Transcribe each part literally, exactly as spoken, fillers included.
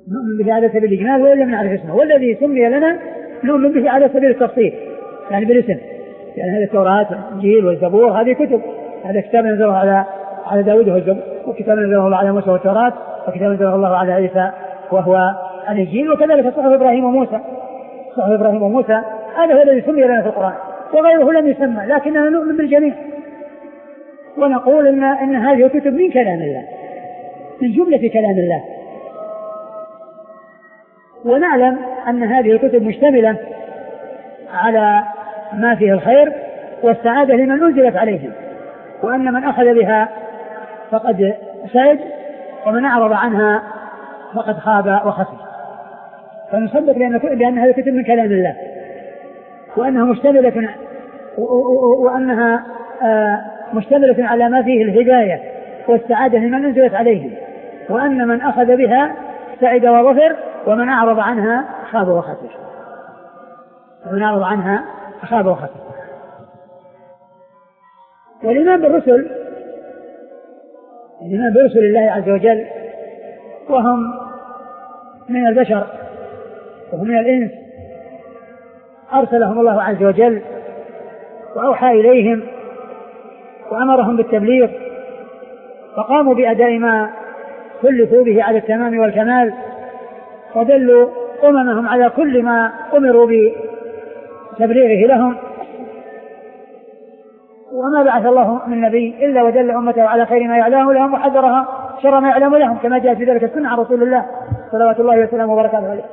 نؤمن به على سبيل الإجمال وإن لم نعرف اسمه، والذي سمي لنا نؤمن به على سبيل التفصيل يعني بالاسم، يعني هذه التوراة والإنجيل والزبور هذه كتب، هذا كتاب نزله على على داود والزبور، وكتاب نزله الله على موسى والتوراة، وكتاب نزله الله على عيسى وهو الإنجيل، وكذلك صحف إبراهيم وموسى. صحف إبراهيم وموسى هذا هو الذي سمي لنا في القرآن، وغيره لم يسمى، لكننا نؤمن بالجميع ونقول إن, إن هذه الكتب من كلام الله، من جملة كلام الله، ونعلم أن هذه الكتب مشتملة على ما فيه الخير والسعادة لمن أنزلت عليهم، وأن من أخذ بها فقد سعد ومن أعرض عنها فقد خاب وخسر. فنصدق بأن هذه الكتب من كلام الله، وأنها مشتملة وأنها مشتملة على ما فيه الهداية والسعادة لمن أنزلت عليهم، وأن من أخذ بها سعد وظفر ومن أعرض عنها خاب وخسر. ومن أعرض عنها خاب وخسر. والإيمان بالرسل، الإيمان برسل الله عز وجل وهم من البشر وهم من الإنس، أرسلهم الله عز وجل وأوحى إليهم وأمرهم بالتبليغ، فقاموا بأداء ما كلفوا به على التمام والكمال، ودلوا أممهم على كل ما أمروا بتبليغه لهم. وما بعث الله من نبي إلا ودل أمته على خير ما يعلمه لهم وحذرها شر ما يعلم لهم، كما جاء في ذلك السنة عن رسول الله صلوات الله وسلامه وبركاته عليه.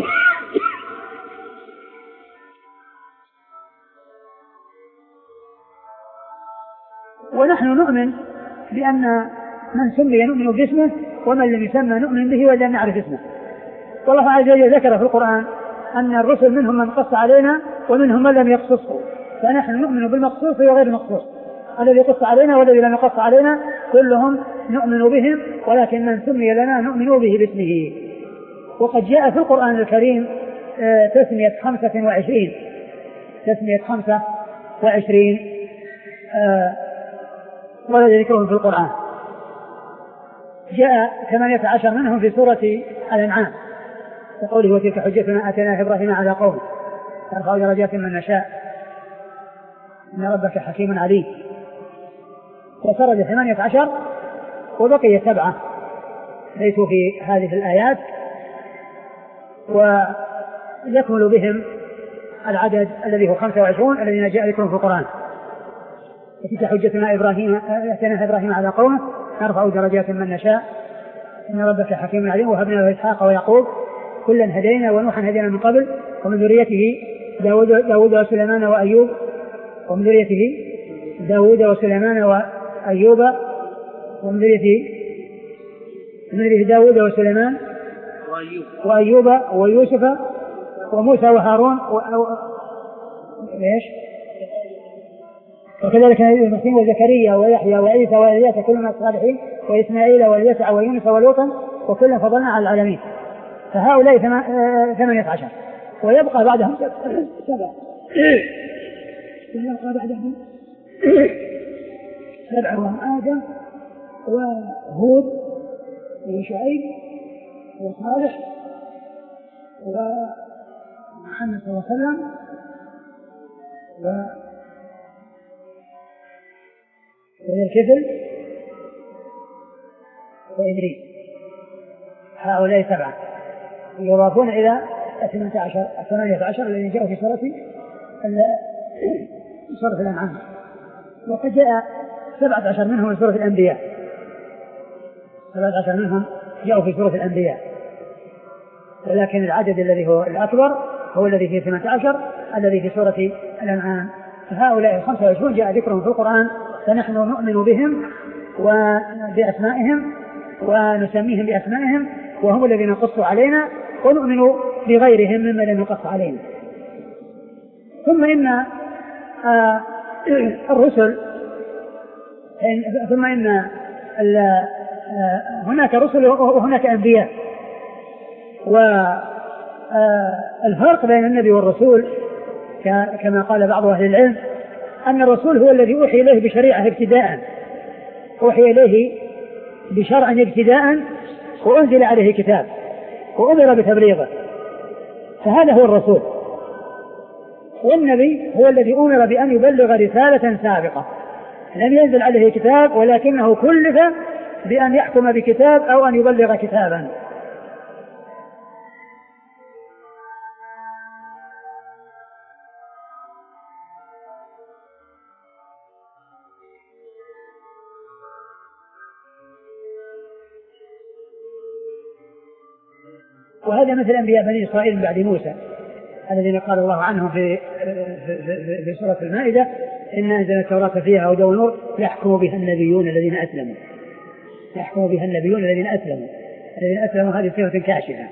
ونحن نؤمن بأن من سمي نؤمن باسمه، ومن لم يسمى نؤمن به ولا نعرف اسمه. والله عز وجل ذكر في القرآن أن الرسل منهم من قص علينا ومنهم من لم يقصصه، فنحن نؤمن بالمقصوص وغير المقصوص، الذي قص علينا والذي لم يقص علينا كلهم نؤمن بهم، ولكن من سمي لنا نؤمن به باسمه. وقد جاء في القرآن الكريم تسمية خمسة وعشرين تسمية خمسة وعشرين ولد ذكرهم في القرآن. جاء ثمانية عشر منهم في سورة الأنعام وقوله وتلك حجتنا آتيناها إبراهيم على قومه نرفع درجات من نشاء إن ربك حكيم عليم. وسرد ثمانية عشر وبقي سبعة ليسوا في هذه الآيات، ويكمل بهم العدد الذي هو خمسة وعشرون الذين جاء ذكرهم في القرآن. وتلك حجتنا إبراهيم آتيناها إبراهيم على قومه نرفع درجات من نشاء إن ربك حكيم عليم وهبنا له إسحاق ويعقوب كلا هدينا ونوحا هدينا من قبل ومن ذريته داود, داود وسليمان وأيوب ومن ذريته داود وسليمان وأيوب ومن ذريته من ذريته داود وسليمان وأيوب ويوسف وموسى وهارون ليش وكذلك نبي المسيح وزكريا ويحيى وعيسى وإلياس كل من الصالحين وإسماعيل واليسع ويونس ولوطا وكلا فضلنا على العالمين. فهؤلاء ثمانية عشر ويبقى بعدهم سبعة ويبقى بعدهم سبعة وهم آدم وهود وشعيب وصالح ومحمد صلى الله عليه وسلم وذي الكفل وإدريس. هؤلاء سبعة يضافون إلى الثمانية عشر الثمانية عشر الذي جاءوا في سورة سورة الأنعام. وقد جاء سبعة عشر منهم في سورة الأنبياء سبعة عشر منهم جاءوا في سورة الأنبياء، ولكن العدد الذي هو الأكبر هو الذي في ثمانية عشر الذي في سورة الأنعام. فهؤلاء الخمسة وعشرون جاء ذكرهم في القرآن، فنحن نؤمن بهم وبأسمائهم ونسميهم بأسمائهم وهم الذين قصوا علينا، ونؤمن بغيرهم مما لم يقص علينا. ثم إن آه الرسل ثم إن آه هناك رسل وهناك أنبياء. والفرق بين النبي والرسول كما قال بعض أهل العلم أن الرسول هو الذي أوحي إليه بشريعة ابتداء، أوحي إليه بشرع ابتداء وأنزل عليه كتاب، وأمر بتبليغه، فهذا هو الرسول. والنبي هو الذي أمر بأن يبلغ رسالة سابقة، لم ينزل عليه كتاب ولكنه كلف بأن يحكم بكتاب أو أن يبلغ كتابا. وهذا مثل أنبياء بني إسرائيل بعد موسى الذين قال الله عنهم في في, في سورة المائدة: إن أنزلنا التوراة فيها هدى ونور يحكم بها النبيون الذين أسلموا. يحكم بها النبيون الذين أسلموا الذين أسلموا هذه صفة كاشفة.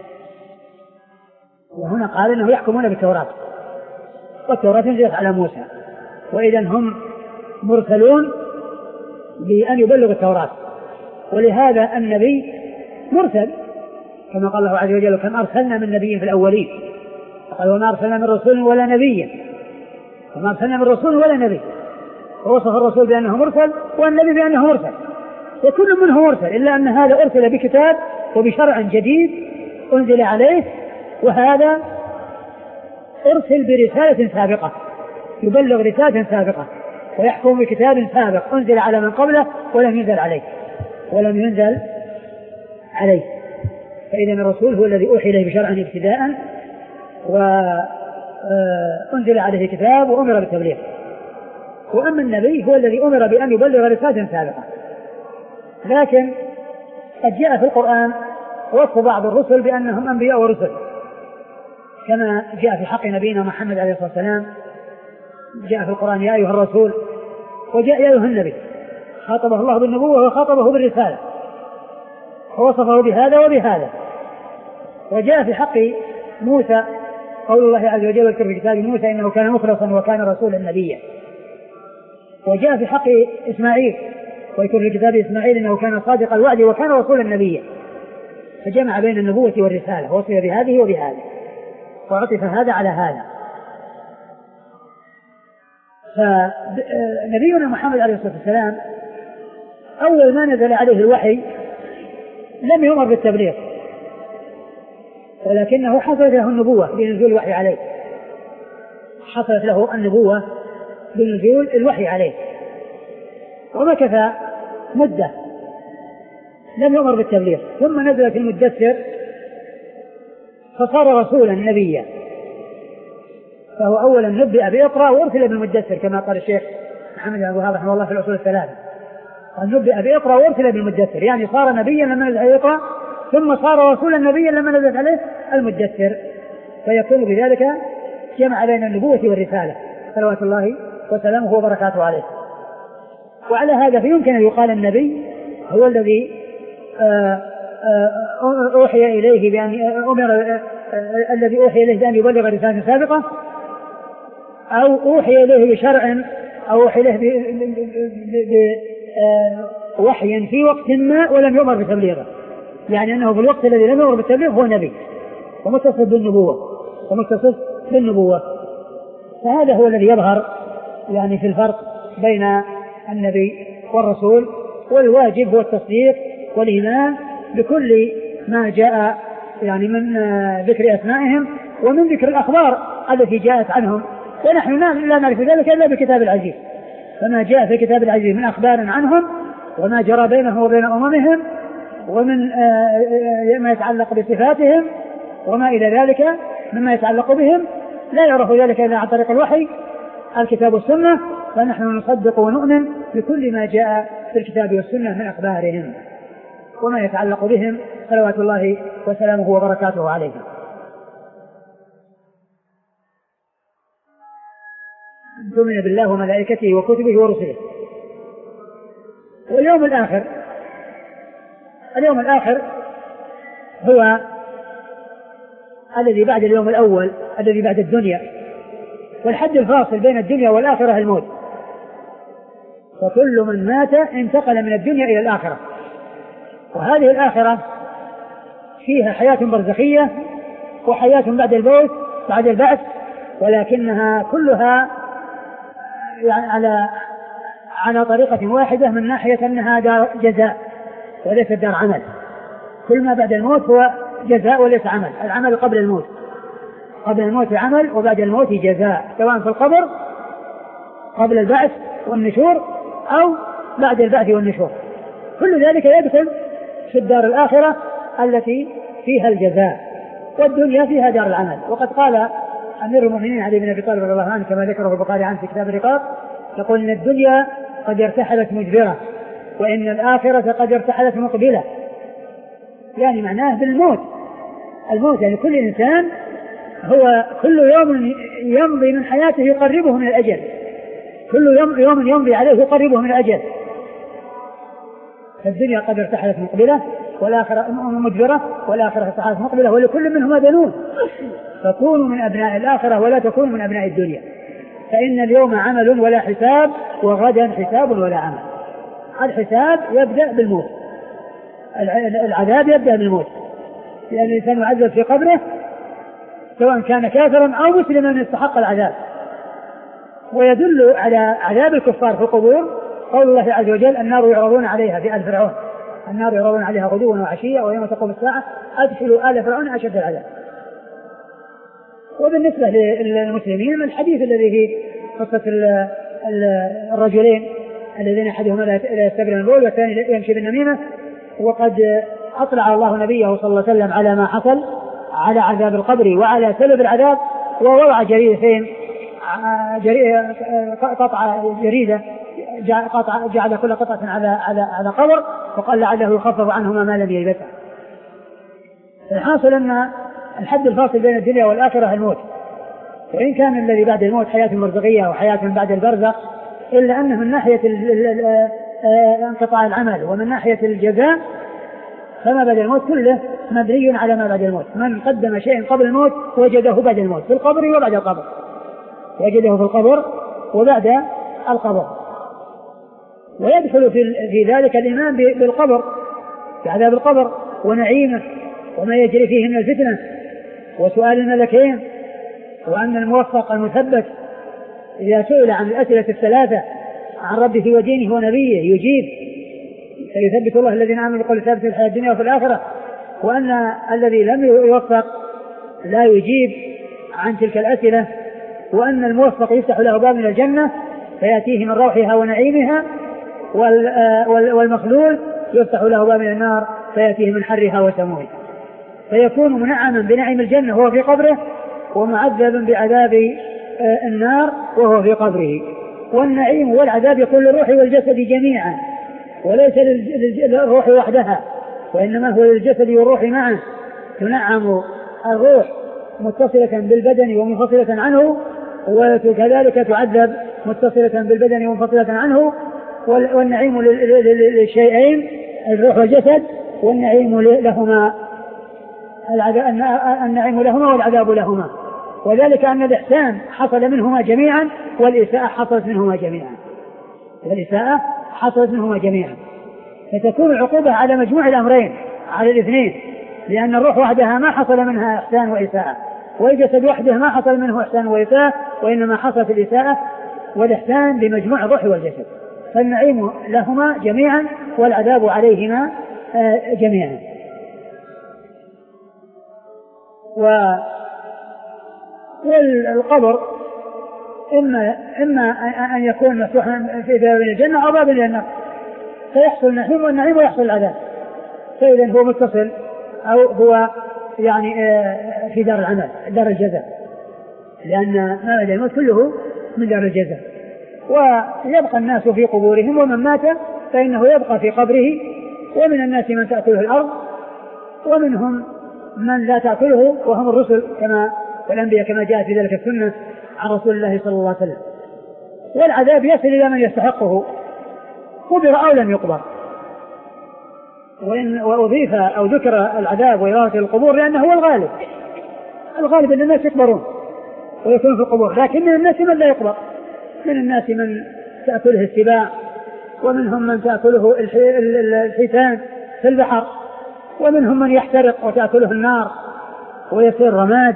وهنا قال إنه يحكمون بالتوراة، والتوراة نزلت على موسى، وإذا هم مرسلون بأن يبلغوا التوراة. ولهذا النبي مرسل كما قال الله عز وجل: كم أرسلنا من نبي في الأولين. قال: وما أرسلنا من رسول ولا نبي. وما أرسلنا من رسول ولا نبي. ووصف الرسول بأنه مرسل والنبي بأنه مرسل، وكل منه مرسل، إلا أن هذا أرسل بكتاب وبشرع جديد أنزل عليه، وهذا أرسل برسالة سابقة يبلغ رسالة سابقة ويحكم بكتاب سابق أنزل على من قبله ولم ينزل عليه ولم ينزل عليه. فإذا الرسول هو الذي أوحي إليه بشرع ابتداء وأنزل عليه كتاب وأمر بالتبليغ. وأما النبي هو الذي أمر بأن يبلغ رسالة سابقة. لكن قد جاء في القرآن وصف بعض الرسل بأنهم أنبياء ورسل، كما جاء في حق نبينا محمد عليه الصلاة والسلام. جاء في القرآن: يا أيها الرسول، وجاء يا أيها النبي، خاطبه الله بالنبوة وخاطبه بالرسالة ووصفه بهذا وبهذا. وجاء في حق موسى قول الله عز وجل: واذكر في كتاب موسى إنه كان مخلصا وكان رسولا نبيا. وجاء في حق إسماعيل: واذكر في كتاب إسماعيل إنه كان صادق الوعد وكان رسولا نبيا. فجمع بين النبوة والرسالة، وصف بهذه وبهذه، وعطف هذا على هذا. فنبينا محمد عليه الصلاة والسلام أول ما نزل عليه الوحي لم يؤمر بالتبليغ، ولكنه حصلت له النبوة بنزول الوحي عليه. حصلت له النبوة بنزول الوحي عليه، ومكث مدة لم يؤمر بالتبليغ، ثم نزلت المدثر فصار رسولا نبيا. فهو أولا نبئ بإقرأ وأرسل بالمدثر، كما قال الشيخ محمد بن عبد الوهاب رحمه الله في الأصول الثلاثة: قال نبئ بإقرأ وأرسل بالمدثر، يعني صار نبيا لما نزل عليه إقرأ، ثم صار رسولا نبيا لما نزلت عليه المدثر. فيكون بذلك جمع بين النبوة والرسالة صلوات الله وسلامه وبركاته عليه. وعلى هذا فيمكن أن يقال النبي هو الذي أوحي إليه بأن أمر الذي أوحي إليه بأن يبلغ رسالة سابقة، أو أوحي إليه بشرع، أو أوحي إليه بوحي في وقت ما ولم يؤمر بتبليغه، يعني أنه في الوقت الذي لم يؤمر بالتبليغ هو نبي ومتصف بالنبوة ومتصف بالنبوة. فهذا هو الذي يظهر يعني في الفرق بين النبي والرسول. والواجب هو التصديق والإيمان بكل ما جاء يعني من ذكر أسمائهم ومن ذكر الأخبار التي جاءت عنهم، ونحن لا نعرف ذلك إلا بالكتاب العزيز. فما جاء في الكتاب العزيز من أخبار عنهم وما جرى بينهم وبين أممهم ومن ما يتعلق بصفاتهم وما إلى ذلك مما يتعلق بهم لا يعرف ذلك إلا عن طريق الوحي الكتاب والسنة. فنحن نصدق ونؤمن بكل ما جاء في الكتاب والسنة من أخبارهم وما يتعلق بهم صلوات الله وسلامه وبركاته عليهم. تؤمن بالله وملائكته وكتبه ورسله واليوم الآخر. اليوم الآخر هو الذي بعد اليوم الأول الذي بعد الدنيا، والحد الفاصل بين الدنيا والآخرة الموت، وكل من مات انتقل من الدنيا إلى الآخرة. وهذه الآخرة فيها حياة برزخية وحياة بعد الموت بعد البعث، ولكنها كلها يعني على على طريقة واحدة من ناحية أنها دار جزاء وليست دار عمل. كل ما بعد الموت هو جزاء وليس عمل. العمل قبل الموت، قبل الموت عمل وبعد الموت جزاء، سواء في القبر قبل البعث والنشور أو بعد البعث والنشور، كل ذلك يدخل في الدار الآخرة التي فيها الجزاء، والدنيا فيها دار العمل. وقد قال أمير المؤمنين علي بن أبي طالب رضي الله عنه كما ذكره البخاري عنه في كتاب الرقاق، يقول إن الدنيا قد ارتحلت مدبرة وإن الآخرة قد ارتحلت مقبلة، يعني معناه بالموت، الموت يعني كل إنسان هو كل يوم يمضي من حياته يقربه من الأجل، كل يوم, يوم يمضي عليه يقربه من الأجل. فالدنيا قد ارتحلت مقبلة والآخرة مدبرة والآخرة ارتحلت مقبلة، ولكل منهما بنون، فكونوا من أبناء الآخرة ولا تكونوا من أبناء الدنيا، فإن اليوم عمل ولا حساب وغدا حساب ولا عمل. الحساب يبدأ بالموت، العذاب يبدأ بالموت، لأن الإنسان يعذب في قبره سواء كان كافرا أو مسلما يستحق العذاب. ويدل على عذاب الكفار في القبور قول الله عز وجل النار يعرضون عليها في آل فرعون، النار يعرضون عليها غدوا وعشيا ويوم تقوم الساعة أدخلوا آل فرعون أشد العذاب. وبالنسبة للمسلمين الحديث الذي في قصة الرجلين الذين أحدهما لا يستبر من البول والثاني يمشي بالنميمة، وقد أطلع الله نبيه صلى الله عليه وسلم على ما حصل على عذاب القبر وعلى سبب العذاب، ووضع جريدتين قطعة جريدة جعل كل قطعة على على على قبر، وقال لعله يخفف عنهما ما لم يلبسه. الحاصل أن الحد الفاصل بين الدنيا والآخرة الموت، وإن كان الذي بعد الموت حياة مرزقية وحياة بعد البرزخ، إلا أنه من ناحية انقطاع العمل ومن ناحية الجزاء فما بعد الموت كله مبني على ما بعد الموت. من قدم شيء قبل الموت وجده بعد الموت في القبر وبعد القبر، وجده في القبر وبعد القبر. ويدخل في ذلك الإيمان بالقبر، بعذاب القبر ونعيمه وما يجري فيه من الفتنة وسؤال الملكين، وأن الموفق المثبت إذا سئل عن الأسئلة الثلاثة عن ربه ودينه ونبيه يجيب، سيثبت الله الذين آمنوا بالقول الثابت في الحياة الدنيا وفي الآخرة، وأن الذي لم يوفق لا يجيب عن تلك الأسئلة، وأن الموفق يفتح له باب من الجنة فيأتيه من روحها ونعيمها، والمخلول يفتح له باب من النار فيأتيه من حرها وسمومها، فيكون منعما بنعيم الجنة وهو في قبره، ومعذبا بعذاب النار وهو في قبره. والنعيم والعذاب يكون للروح والجسد جميعا، وليس للروح وحدها، وإنما هو للجسد والروح معا. تنعم الروح متصلة بالبدن ومنفصلة عنه، وكذلك تعذب متصلة بالبدن ومنفصلة عنه. والنعيم للشيئين الروح والجسد، والنعيم لهما النعيم لهما والعذاب لهما، وذلك أن الإحسان حصل منهما جميعا والإساءة حصلت منهما جميعا، والإساءة حصلت منهما جميعا، فتكون العقوبة على مجموع الأمرين على الاثنين، لأن الروح وحدها ما حصل منها إحسان وإساءة، والجسد وحده ما حصل منه إحسان وإساءة، وإنما حصلت الإساءة والإحسان بمجموع الروح والجسد. فالنعيم لهما جميعا والعذاب عليهما جميعا. والقبر إما, إما أن يكون مفتوحا في باب الجنة أو باب الجنة، فيحصل النعيم والنعيم ويحصل العذاب، فإذا هو متصل أو هو يعني في دار العمل دار الجزاء، لأن ما بعد الموت كله من دار الجزاء. ويبقى الناس في قبورهم، ومن مات فإنه يبقى في قبره، ومن الناس من تأكله الأرض ومنهم من لا تأكله وهم الرسل كما والأنبياء كما جاء في ذلك السنة عن رسول الله صلى الله عليه وسلم. والعذاب يصل إلى من يستحقه قبر أو لم يقبر، وإن وأضيف أو ذكر العذاب وإرادة القبور لأنه هو الغالب، الغالب أن الناس يقبرون ويكون في القبور، لكن من الناس من لا يقبر، من الناس من تأكله السباع، ومنهم من تأكله الحيتان في البحر، ومنهم من يحترق وتأكله النار ويصير رماد.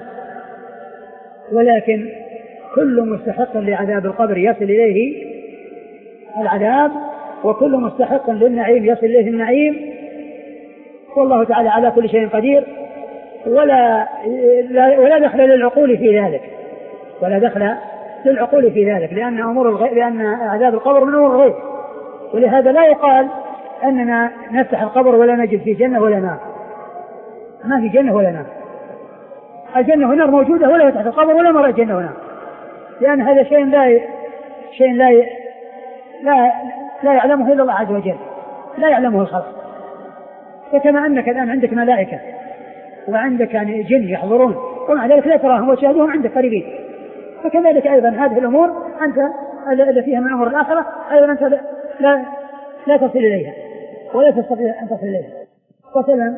ولكن كل مستحق لعذاب القبر يصل إليه العذاب، وكل مستحق للنعيم يصل إليه النعيم، والله تعالى على كل شيء قدير. ولا ولا دخل للعقول في ذلك، ولا دخل للعقول في ذلك، لأن أمور الغيب، لأن عذاب القبر من أمور الغيب، ولهذا لا يقال أننا نفتح القبر ولا نجد في جنة ولا نار. ما في جنة ولا نار، الجنة والنار موجودة ولا تحت القبر ولا مرة جنة ونار، لأن هذا شيء لا شيء لا لا لا يعلمه إلا الله عز وجل، لا يعلمه الخلق. وكما أنك الآن عندك ملائكة وعندك يعني جن يحضرون ومع ذلك لا تراهم وتشاهدهم عندك قريبين، فكذلك أيضا هذه الأمور أنت اللي فيها من أمور الآخرة أيضا أنت لا لا تصل إليها ولا تستطيع أن تصل إليها. وسلم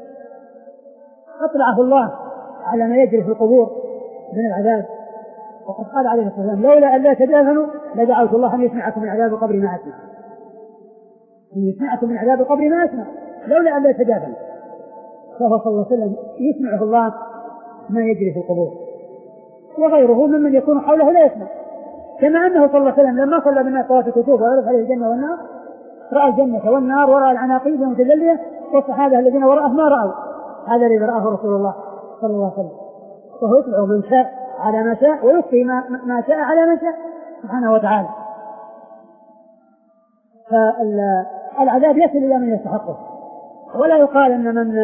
أطلعه الله على ما يجري في القبور من العذاب، وقد قال عليه الصلاة والسلام: لولا أن لا تدافنوا لدعوت الله أن يسمعكم من عذاب القبر ما أسمع، أن يسمعكم من عذاب القبر ما أسمع، لولا أن لا تدافنوا. فهو صلى الله عليه وسلم يسمعه الله ما يجري في القبور، وغيره ممن يكون حوله لا يسمع. كما أنه صلى الله عليه وسلم لما صلى بالناس صلاة الكسوف وعرف عليه الجنة والنار رأى الجنة والنار ورأى العناقيد المتجلية، والصحابة الذين وراءه ما رأوا هذا الذي رآه رسول الله صلى الله عليه وسلم. وهو يطلع من شاء على ما شاء ويخفي ما, ما شاء على من شاء سبحانه وتعالى. فالعذاب يصل إلى من يستحقه، ولا يقال أن من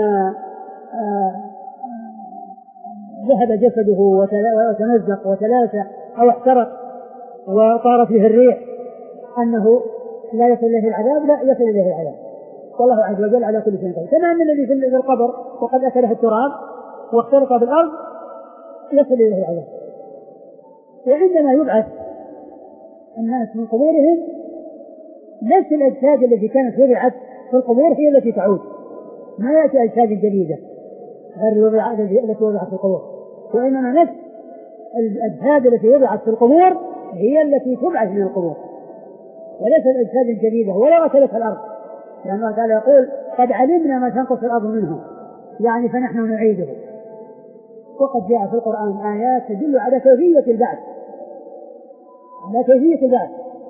ذهب جسده وتمزق وتلاشى أو احترق وطار فيه الريح أنه لا يصل إليه العذاب، لا يصل إليه العذاب، والله عز وجل على كل شيء قدير. كما أن الذي في القبر وقد أكله التراب واختلط بالأرض يصل إليه العذاب. وعندما يبعث الناس من قبورهم نفس الأجساد التي كانت وضعت في القبور هي التي تعود، ما يأتي أجساد جديدة غير التي وضعت في القبور، وإنما نفس الأجساد التي وضعت في القبور هي التي تبعث من القبور، وليس الأجساد الجديدة ولا أكلتها الأرض، لأن الله تعالى يقول: قد علمنا ما تنقص الأرض منهم، يعني فنحن نعيده. وقد جاء في القرآن آيات تدل على كيفية البعث، على كيفية البعث.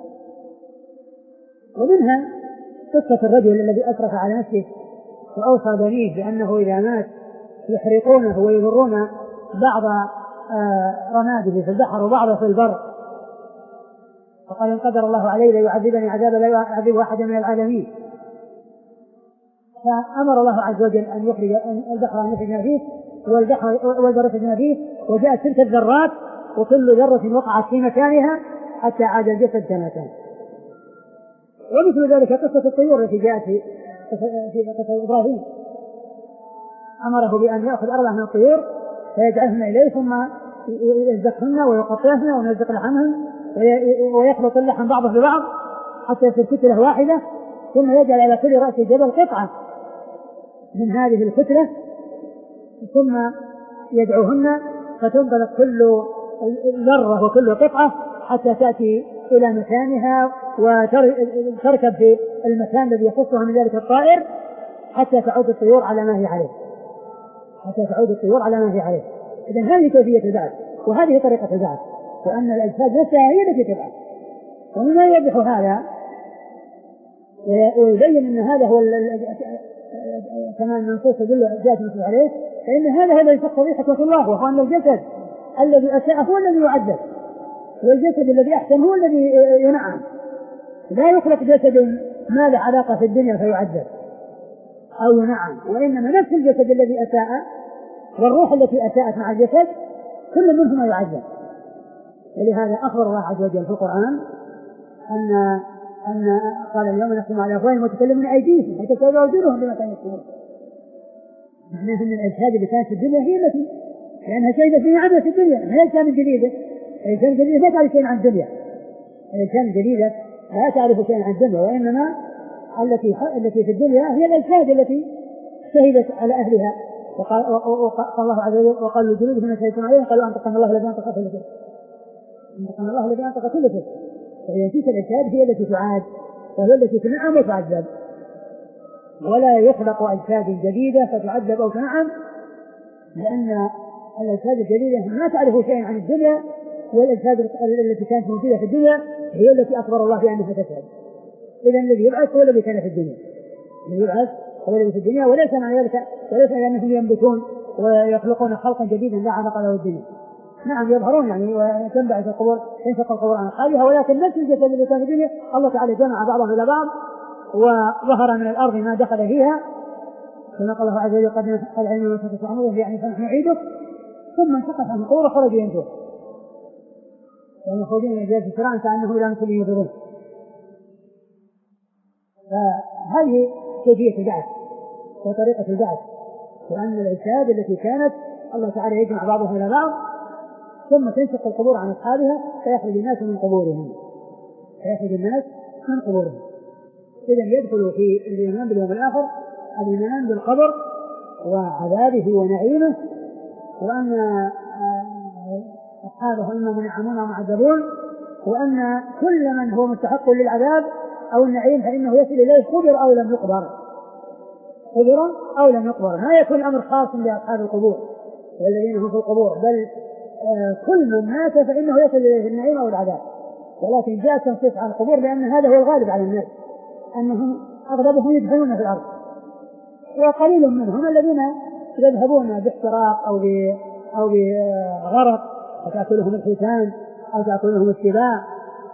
ومنها قصة الرجل الذي أسرف على نفسه وأوصى بنيه بأنه إذا مات يحرقونه ويذرون بعض رماده في البحر وبعضه في البر، فقال: إن قدر الله علي ليعذبني عذابا لا يعذب أحدا من العالمين. فأمر الله عز وجل أن يخرج البحر أن يخرج ما فيه والبحر والبر ما فيه، وجاءت تلك الذرات وكل ذرة وقعت في مكانها حتى عاد الجسد كما كان. ومثل ذلك قصة الطيور التي جاءت في قصة إبراهيم، أمره بأن يأخذ أربعة من الطيور فيجعلهن إليه ثم يزدقهن ويقطعهن ويزدق لحمهن ويخلط اللحم بعضه ببعض حتى يصير كتلة واحدة، ثم يجعل على كل رأس الجبل قطعة من هذه الكتلة ثم يدعوهن فتنطلق كل ذرة وكل قطعة حتى تأتي إلى مكانها وتركب في المكان الذي يخصها من ذلك الطائر حتى تعود الطيور على ما هي عليه، حتى تعود الطيور على ما هي عليه. إذن هذه كيفية البعث وهذه طريقة البعث، وأن الأجساد نفسها هي التي تبعث. ومما يوضح هذا ويبين أن هذا هو كما أن النصوص تدل جاءت نصوص عليه، فإن هذا هو الذي تقتضي حكمة الله، وهو أن الجسد الذي أساء هو الذي يعذب، والجسد الذي أحسن هو الذي ينعم. لا يخلق جسد ما له علاقة في الدنيا فيعذب أو ينعم، وإنما نفس الجسد الذي أساء والروح التي أساءت مع الجسد كل منهما يعذب. ولهذا أخبر الله عز وجل في القرآن أن أن قال: اليوم نختم على أفواههم وتكلمون أيديهم وتشهد أرجلهم بما كانوا يكسبون. معناه أن الأجساد اللي كانت في الدنيا هي التي لأنها شهدت بها عمل في الدنيا، ما هي الأجسام الجديدة. الأجسام الجديدة لا تعرف شيئا عن الدنيا، الأجسام الجديدة لا تعرف شيئا عن الدنيا، وإنما التي التي في الدنيا هي الأجساد التي شهدت على أهلها. وقال الله عز وجل: وقالوا لجلودهم ما شهدتم عليهم قالوا أنطقنا الله الذي أنطق كل شيء، أنطقنا الله الذي أنطق كل شيء. فإذا تلك الأجساد هي التي تعاد وهي التي تنعم وتعذب، ولا يخلق أجساد جديدة فتعذب أو تنعم، لأن الأجساد الجديدة ما تعرف شيئا عن الدنيا، والأجساد التي كانت موجودة في الدنيا هي التي أخبر الله بأنها تشهد. إذا الذي يبعث هو الذي كان في الدنيا، الذي يبعث هو الذي في الدنيا، وليس معنى ذلك وليس لأنهم ينبتون ويخلقون خلقا جديدا لا علاقة له الدنيا. نعم يظهرون يعني وتنبعث القبور تنشق القبور عن أصحابها، ولكن نفس الجسد اللي كان في الدنيا الله تعالى جمع بعضهم إلى بعض وظهر من الأرض ما دخل فيها كما قال الله عز وجل قد علم ما ستفعلون يعني فنحن نعيده، ثم انشقت عن القبور وخرجوا ينجون يعني يخرجون من جهة السراء كأنهم لا مثل ينظرون. فهذه كيفية البعث وطريقة البعث، وأن الأجساد التي كانت الله تعالى يجمع بعضها إلى بعض ثم تنشق القبور عن أصحابها فيخرج الناس من قبورهم فيخرج الناس من قبورهم. إذن يدخل في الإيمان باليوم الآخر الإيمان بالقبر وعذابه ونعيمه، وأن أصحابه إما منعمون ومعذبون، وأن كل من هو مستحق للعذاب أو النعيم فإنه يصل إليه قبر أو لم يقبر قبر أو لم يقبر. ما يكون الأمر خاص بأصحاب القبور والذين هم في القبور، بل كل من مات فإنه يصل إليه النعيم أو العذاب، ولكن جاء تنصيص على القبور لأن هذا هو الغالب على الناس، أنهم أغلبهم يدفنون في الأرض، وقليل منهم الذين يذهبون باحتراق أو أو بغرق وتأكلهم الحيتان أو تأكلهم السباع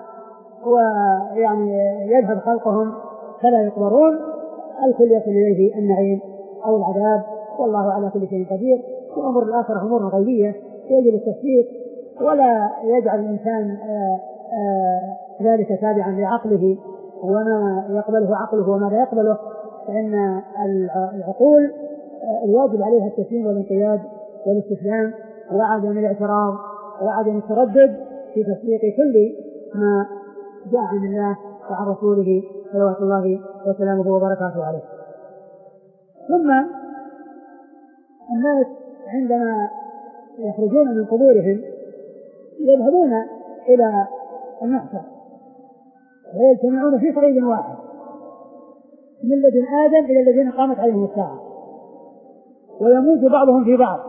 ويعني يذهب خلقهم فلا يقبرون. الكل يصل إليه النعيم أو العذاب، والله على كل شيء قدير. في أمور الآخرة أمور غيبية يجب التصديق ولا يجعل الإنسان آآ آآ ذلك تابعا لعقله وما يقبله عقله وما لا يقبله، فإن العقول الواجب عليها التسليم والانقياد والاستسلام وعدم الاعتراض وعدم التردد في تصديق كل ما جاء عن الله وعن رسوله صلوات الله وسلامه وبركاته عليه. ثم الناس عندما يخرجون من قبورهم يذهبون إلى المحشر ويجتمعون في صعيد واحد من لدن آدم إلى الذين قامت عليهم الساعة، ويموت بعضهم في بعض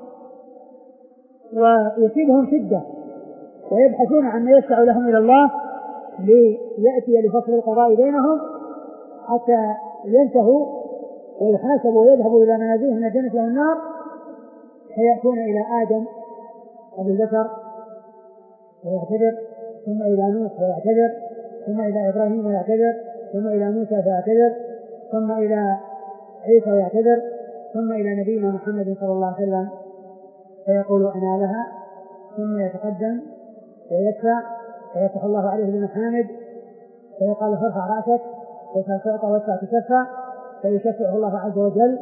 ويصيبهم شدة ويبحثون عن ما يشفع لهم إلى الله ليأتي لفصل القضاء بينهم حتى ينتهوا ويحاسبوا ويذهبوا إلى منازلهم من الجنة والنار، فيأتون إلى آدم أبي البشر ويعتذر، ثم إلى نوح ويعتذر، ثم إلى إبراهيم ويعتذر، ثم إلى موسى فيعتذر، ثم إلى عيسى ويعتذر، ثم إلى نبينا محمد صلى الله عليه وسلم فيقول أنا لها، ثم يتقدم ويدفع فيفتح الله عليه بالمحامد فيقال فارفع رأسك وتعطى وادفع تشفع فيشفعه الله عز وجل.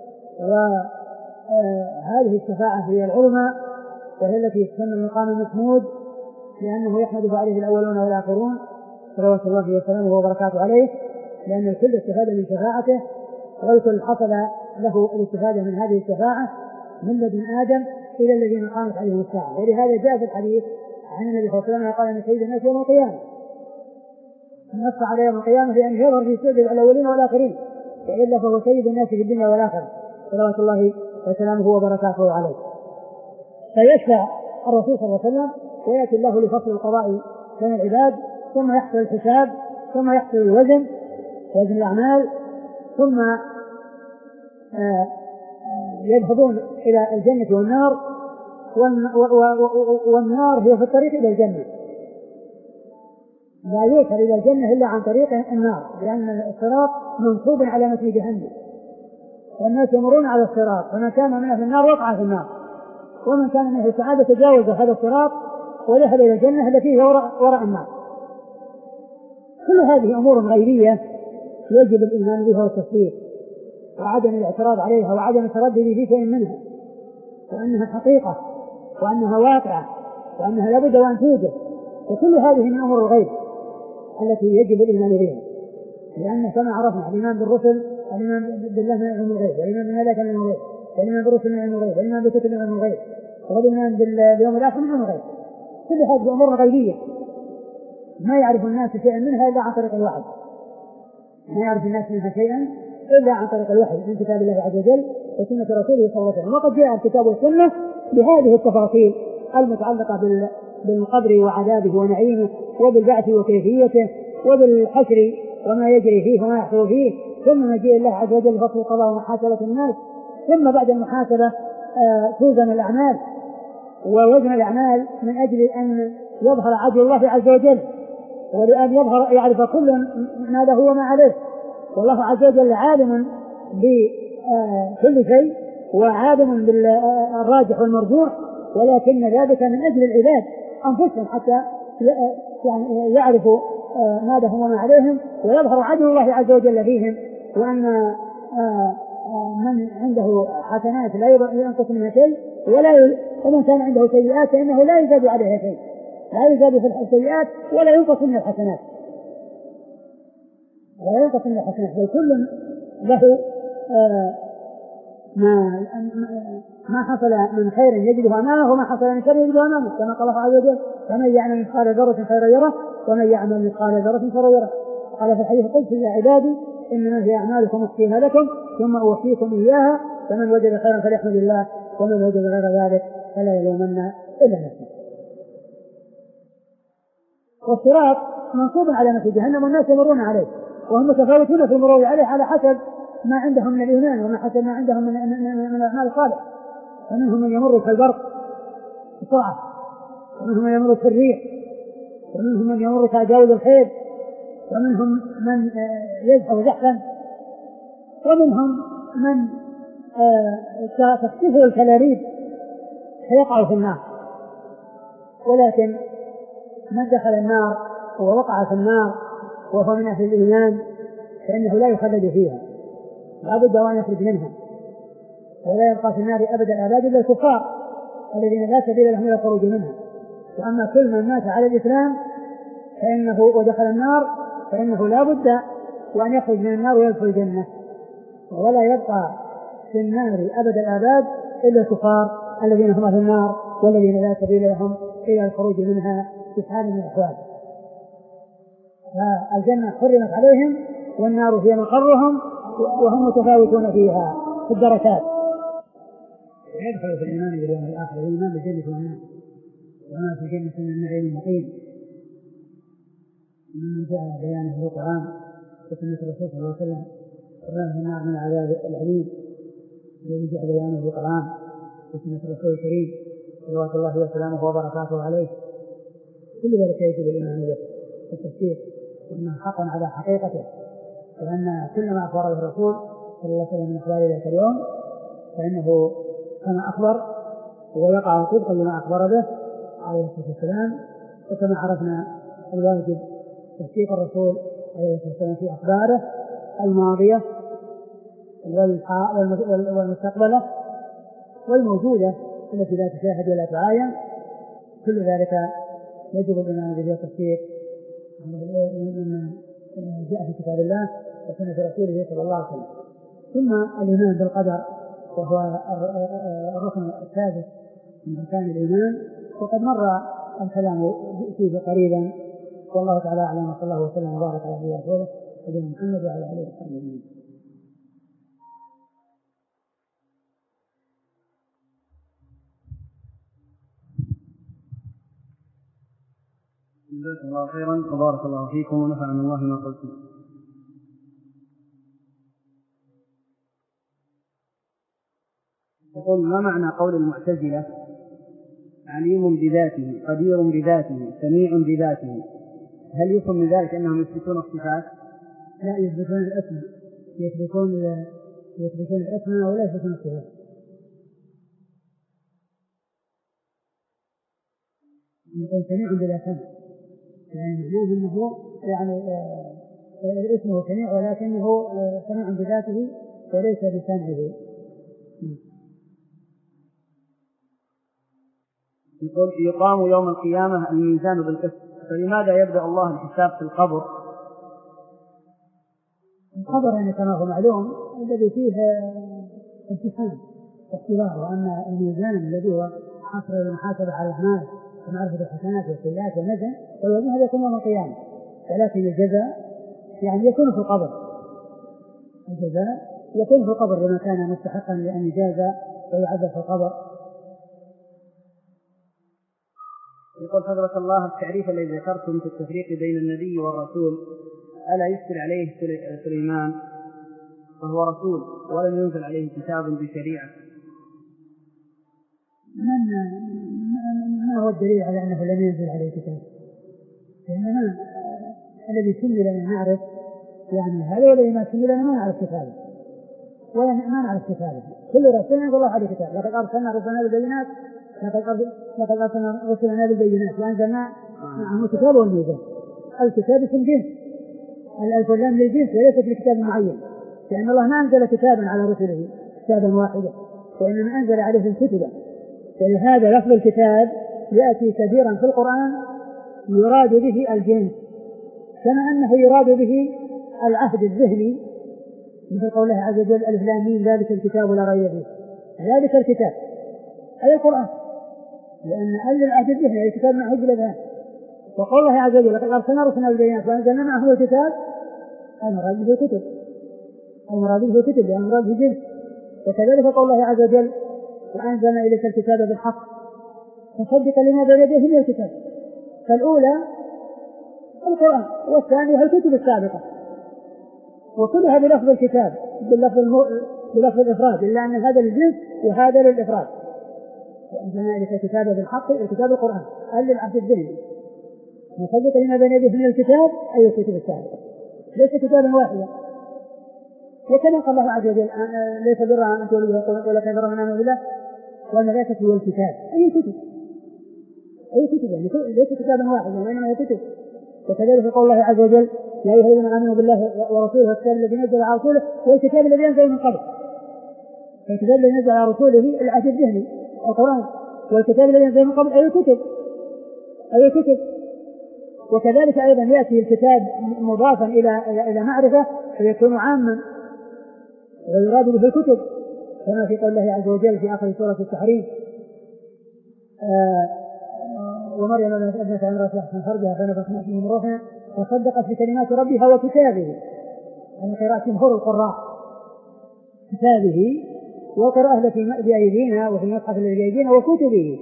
وهذه الشفاعة هي العظمى وهي التي تسمى المقام المحمود، لأنه يحمده عليه الأولون والآخرون صلوات الله وسلامه وبركاته عليه، لأن الكل استفاد من شفاعته والكل حصل له الاستفادة من هذه الشفاعة من لدن آدم إلى الذين قامت عليهم الساعة. ولهذا جاء في الحديث عن النبي صلى الله عليه وسلم قال أن سيد الناس يوم القيامة نص على يوم القيامة لأن يظهر في سيد الأولين والآخرين، وإلا فهو سيد الناس في الدنيا والآخرة صلوات الله وسلامه وبركاته عليه. فيشفع الرسول صلى الله عليه وسلم ويأتي الله لفصل القضاء بين العباد، ثم يحصل الحساب، ثم يحصل الوزن وزن الأعمال، ثم آه يذهبون إلى الجنة والنار، والنار هي في الطريق إلى الجنة، لا يوصل إلى الجنة إلا عن طريق النار، لأن الصراط منصوب على متن جهنم والناس يمرون على الصراط، فمن كان من أهل النار وقع في النار، ومن كان من أهل السعادة تجاوز هذا الصراط وذهب إلى الجنة التي هي وراء, وراء النار. كل هذه أمور غيبية يجب الإيمان بها والتصديق وعدم الاعتراض عليها وعدم التردد في شيء منها، وأنها حقيقة وأنها واقعة وأنها لابد وأن توجد. وكل هذه من أمور الغيب التي يجب الإيمان بها، لأن كما عرفنا الإيمان بالرسل، الإيمان بالله من علم الغيب، والإيمان بالملائكة من علم الغيب، والإيمان بالرسل من علم الغيب، والإيمان بالكتب من علم الغيب، والإيمان باليوم الآخر من علم الغيب. كل هذه أمور غيبية ما يعرف الناس شيئا منها إلا عن طريق الوحي، ما يعرف الناس منها شيئا إلا عن طريق الوحي من كتاب الله عز وجل وسنة رسوله صلى الله عليه وسلم. وقد جاء الكتاب والسنة بهذه التفاصيل المتعلقة بالقبر وعذابه ونعيمه وبالبعث وكيفيته وبالحشر وما يجري فيه وما يحصل فيه، ثم مجيء الله عز وجل فصل القضاء ومحاسبة الناس، ثم بعد المحاسبة آه توزن الأعمال، ووزن الأعمال من أجل أن يظهر عدل الله عز وجل، ولأن يظهر يعرف كل ما له وما عليه، والله عز وجل عالم بكل شيء وعالم بالراجح والمرجوح، ولكن ذلك من أجل العباد أنفسهم حتى يعني يعرفوا ما لهم وما عليهم، ويظهر عدل الله عز وجل فيهم، وأن من عنده حسنات لا ينقص منها شيء، ولا ومن كان عنده سيئات فإنه لا يزاد عليها شيء، لا يزاد في السيئات ولا ينقص من الحسنات، ولا ينقص من الحسنات، بل كل له آه ما ما حصل من خير يجده أمامه، وما حصل من شر يجده أمامه، كما قال الله عز وجل: فمن يعمل مثقال ذرة خيرا يره ومن يعمل مثقال ذرة شرا يره. قال في الحديث القدسي: يا عبادي إنما هي أعمالكم أحصيها لكم ثم أوفيكم إياها، فمن وجد خيرا فليحمد الله ومن وجد غير ذلك فلا يلومن إلا نفسه. والصراط منصوب على مثل جهنم والناس يمرون عليه، وهم متفاوتون في المرور عليه على حسب ما عندهم من الإيمان وما حسب ما عندهم من, من الأعمال الصالحة. فمنهم من يمر كالبرق بسرعة، ومنهم من يمر كالريح، ومنهم من يمر كجاوز الخيل، ومنهم من يزحف زحفا، ومنهم من تخطفه الكلاليب فيقع في النار. ولكن من دخل النار ووقع في النار وهو من أهل الإيمان فإنه لا يخلد فيها، لا بد أن يخرج منها، ولا يبقى في النار أبدا الآباد إلا الكفار الذين لا سبيل لهم إلى الخروج منها. وأما كل من مات على الإسلام فإنه ودخل النار فإنه لا بد وأن يخرج من النار ويدخل الجنة، ولا يبقى في النار أبد الآباد إلا الكفار الذين هم في النار والذين لا سبيل لهم إلى الخروج منها في حال من الأحوال. فالجنة حرمت عليهم والنار هي مقرهم وهم متفاوتون فيها في الدركات. يدخل في الإيمان باليوم الآخر والإيمان بالجنة والنار، وما في الجنة من النعيم المقيم من جاء بيانه في القرآن وسنة الرسول صلى الله عليه وسلم، والرهن النار من العذاب الأليم الذي جاء بيانه في القرآن وسنة الرسول الكريم صلوات الله وسلامه وبركاته عليه. كل ذلك يجب الإيمان به والتصديق وأنه حق على حقيقته، وأن كل ما أخبر به الرسول صلى الله عليه وسلم من أخبار ذلك اليوم فإنه كما أخبر ويقع طبقا لما أخبر به عليه الصلاة والسلام. وكما عرفنا الواجب تصديق الرسول عليه الصلاة والسلام في أخباره الماضية والمستقبلة والموجودة التي لا تشاهد ولا تعاين، كل ذلك يجب الإيمان به والتصديق مما جاء في كتاب الله وسنة رسوله صلى الله عليه وسلم. ثم الإيمان بالقدر وهو الركن الثالث من أركان الإيمان، وقد مر الكلام فيه قريبا، والله تعالى أعلم، وصلى الله وسلم وبارك على نبينا ورسوله نبينا محمد وعلى آله وصحبه أجمعين. جزاكم الله خيرا وبارك الله فيكم ونفعنا الله ما قلتم. يقول: ما معنى قول المعتزلة عليم بذاته قدير بذاته سميع بذاته؟ هل يفهم من ذلك أنهم يثبتون الصفات؟ لا، يثبتون الأسماء، يثبتون يثبتون الأسماء ولا يثبتون الصفات. يقول سميع بلا سمع، يعني معناه أنه يعني آه اسمه سميع ولكنه آه سميع بذاته وليس بسمعه. يقول: يقام يوم القيامة الميزان بالقسط، فلماذا يبدأ الله الحساب في القبر؟ القبر يعني كما هو معلوم الذي فيه امتحان واختبار، وأن الميزان الذي هو حصر المحاسبة على الأعمال ومعرفة الحسنات والسيئات والندم والوزن هذا يكون يوم القيامة، ولكن الجزاء يعني يكون في القبر، الجزاء يكون في القبر لما كان مستحقا لأن يجازى ويعذب في القبر. يقول: حضرة الله، التعريف الذي ذكرتم في التفريق بين النبي والرسول ألا يشكل عليه سليمان وهو رسول ولم ينزل عليه كتاب بشريعة؟ ما هو الدليل على أنه لم ينزل عليه كتاب؟ لأن ما الذي سمي لنا نعرف يعني هذا الذي ما سمي لنا ما نعرف كتابه ولا ما نعرف كتابه. كل رسول يقول الله عليه كتاب. لقد أرسلنا رسلنا بالبينات لقد أرسلنا رسلنا بالبينات وأنزلنا معهم الكتاب والميزان. الكتاب اسم جنس، الألف واللام للجنس وليست لكتاب معين، لأن الله ما أنزل كتابا على رسله كتابا واحدا وإنما أنزل عليهم كتبا. ولهذا لفظ الكتاب يأتي كثيرا في القرآن يراد به الجنس، كما أنه يراد به العهد الذهني مثل قوله عز وجل ألف لام ميم ذلك الكتاب لا ريب فيه. ذلك الكتاب أي القرآن، لأن أل العهد الذهني أي كتاب معهود بالأذهان. وقول الله عز وجل لقد أرسلنا رسلنا بالبينات وأنزلنا معهم الكتاب المراد به الكتب، المراد به الكتب لأن المراد به جنس. وكذلك قول الله عز وجل وأنزلنا إليك الكتاب بالحق مصدقا لما بين يديه من الكتاب. فالأولى القرآن والثانية الكتب السابقة، وكلها بلفظ الكتاب بلفظ, المو... بلفظ الإفراد، إلا أن هذا للجنس وهذا للإفراد. وأنزلنا إليك الكتاب بالحق الكتاب القرآن قال للعهد الذهني مصدقا لما بين يديه من الكتاب أي الكتب السابقة، ليس كتابا واحدا. وكما قال الله عز وجل ليس برا أن تولوا ولكن برا من آمن بالله والملائكة والكتاب أي كتب أي كتب يعني ليس كتابا واحدا وإنما هي كتب. وكذلك قول الله عز وجل يا أيها الذين آمنوا بالله ورسوله والكتاب الذي نزل على رسوله والكتاب الذي أنزل من قبل. فالكتاب الذي نزل على رسوله العهد الذهني القرآن، والكتاب الذي أنزل من قبل أي كتب أي كتب. وكذلك أيضا يأتي الكتاب مضافا إلى إلى معرفة فيكون عاما ويراد به الكتب، كما في قول الله عز وجل في آخر سورة التحريم آه ومريم ابنة عمران أحسن فرجها فنفخنا فيه من روحنا وصدقت بكلمات ربها وكتابه. أنا قراءة جمهور القراء كتابه، وقراءة التي بأيدينا وفي المصحف الذي بأيدينا وكتبه.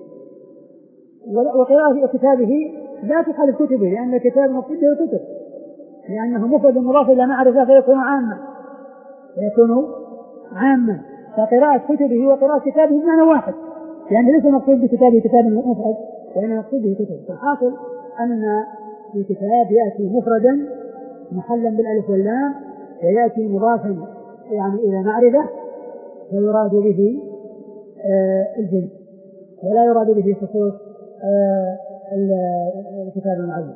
وقراءة كتابه لا تخالف كتبه لأن الكتاب مقصود به الكتب، لأنه مفرد مضاف إلى معرفة فيكون عاما فيكون عاما فقراءة كتبه وقراءة كتابه بمعنى واحد، يعني ليس مقصود بكتابه كتاب مفرد وإنما مقصود به كتب. فالحاصل أن الكتاب يأتي مفردا محلا بالألف واللام ويأتي مضافا يعني إلى معرفة ويراد به آه الجنس ولا يراد به خصوص آه الكتاب المعين.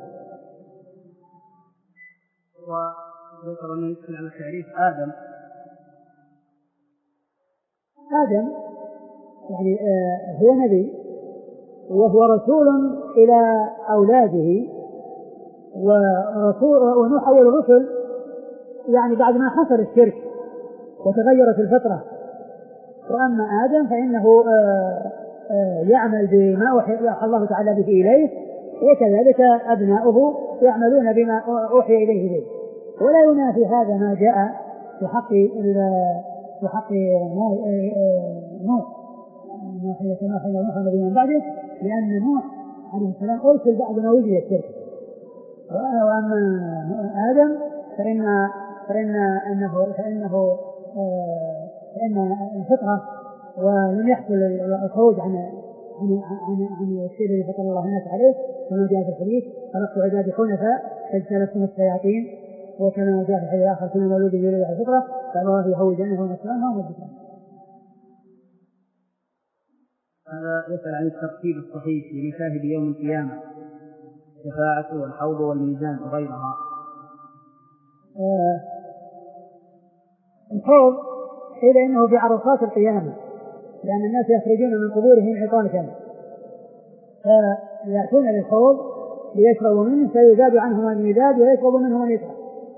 وذكر أنه يدخل على تعريف آدم. آدم يعني آه هو نبي وهو رسول إلى أولاده، ورسول ونوح أول الرسل يعني بعد ما حصل الشرك وتغيرت الفطرة. وأما آدم فإنه آه آه يعمل بما أوحى الله تعالى به إليه، وكذلك أبناؤه يعملون بما أوحي إليه به. ولا ينافي هذا ما جاء في حق في حق نوح كما حين نوح النبي من بعده، لأن نوح عليه السلام أرسل بعد ما وجد الشرك. وأما آدم فإن فإن أنه فإنه فإن الفطرة ولم يحصل الخروج عن عن عن عن الشيء الذي فطر الله الناس عليه، كما جاء في الحديث خلقت عبادي حنفاء فاجتنبتم الشياطين، وكما جاء في الحديث الآخر كل مولود يولد على الفطرة فأبواه يهودانه ونصرانه ومجوسا. هذا يسأل عن الترتيب الصحيح لمشاهد يوم القيامة، الشفاعة والحوض والميزان وغيرها. آه الحوض قيل إنه بعرصات القيامة، لأن الناس يخرجون من قبورهم عطاشا فيأتون للحوض ليشربوا منه فيزاد عنهم الميزاد ويشربوا منه من يشرب،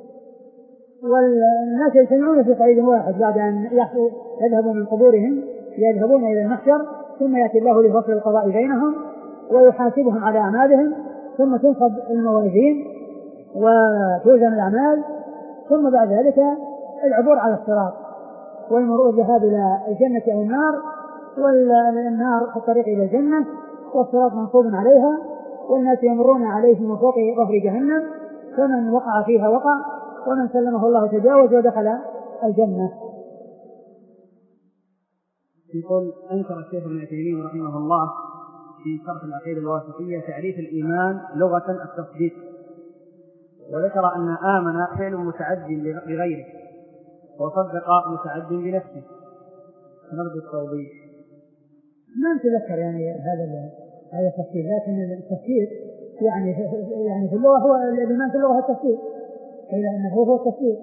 والناس يجتمعون في صعيد واحد بعد أن يذهبوا من قبورهم يذهبون إلى المحشر، ثم يأتي الله لفصل القضاء بينهم ويحاسبهم على أعمالهم، ثم تنصب الموازين وتوزن الأعمال، ثم بعد ذلك العبور على الصراط والمرور الذهاب إلى الجنة أو النار، والنار في الطريق إلى الجنة والصراط منصوب عليها، والناس يمرون عليه من فوق ظهر جهنم، فمن وقع فيها وقع ومن سلمه الله تجاوز ودخل الجنة. يقول أنكر الشيخ ابن تيمية رحمه الله في شرح العقيدة الواسطية تعريف الإيمان لغة التصديق، وذكر أن آمن فعل متعد بغيره وصدق متعد بنفسه. نرجو التوضيح. ما نتذكر يعني هذا هذا التفسير، لكن التفسير يعني يعني في اللغة هو الإيمان في اللغة التفسير، إلا أنه هو التفسير.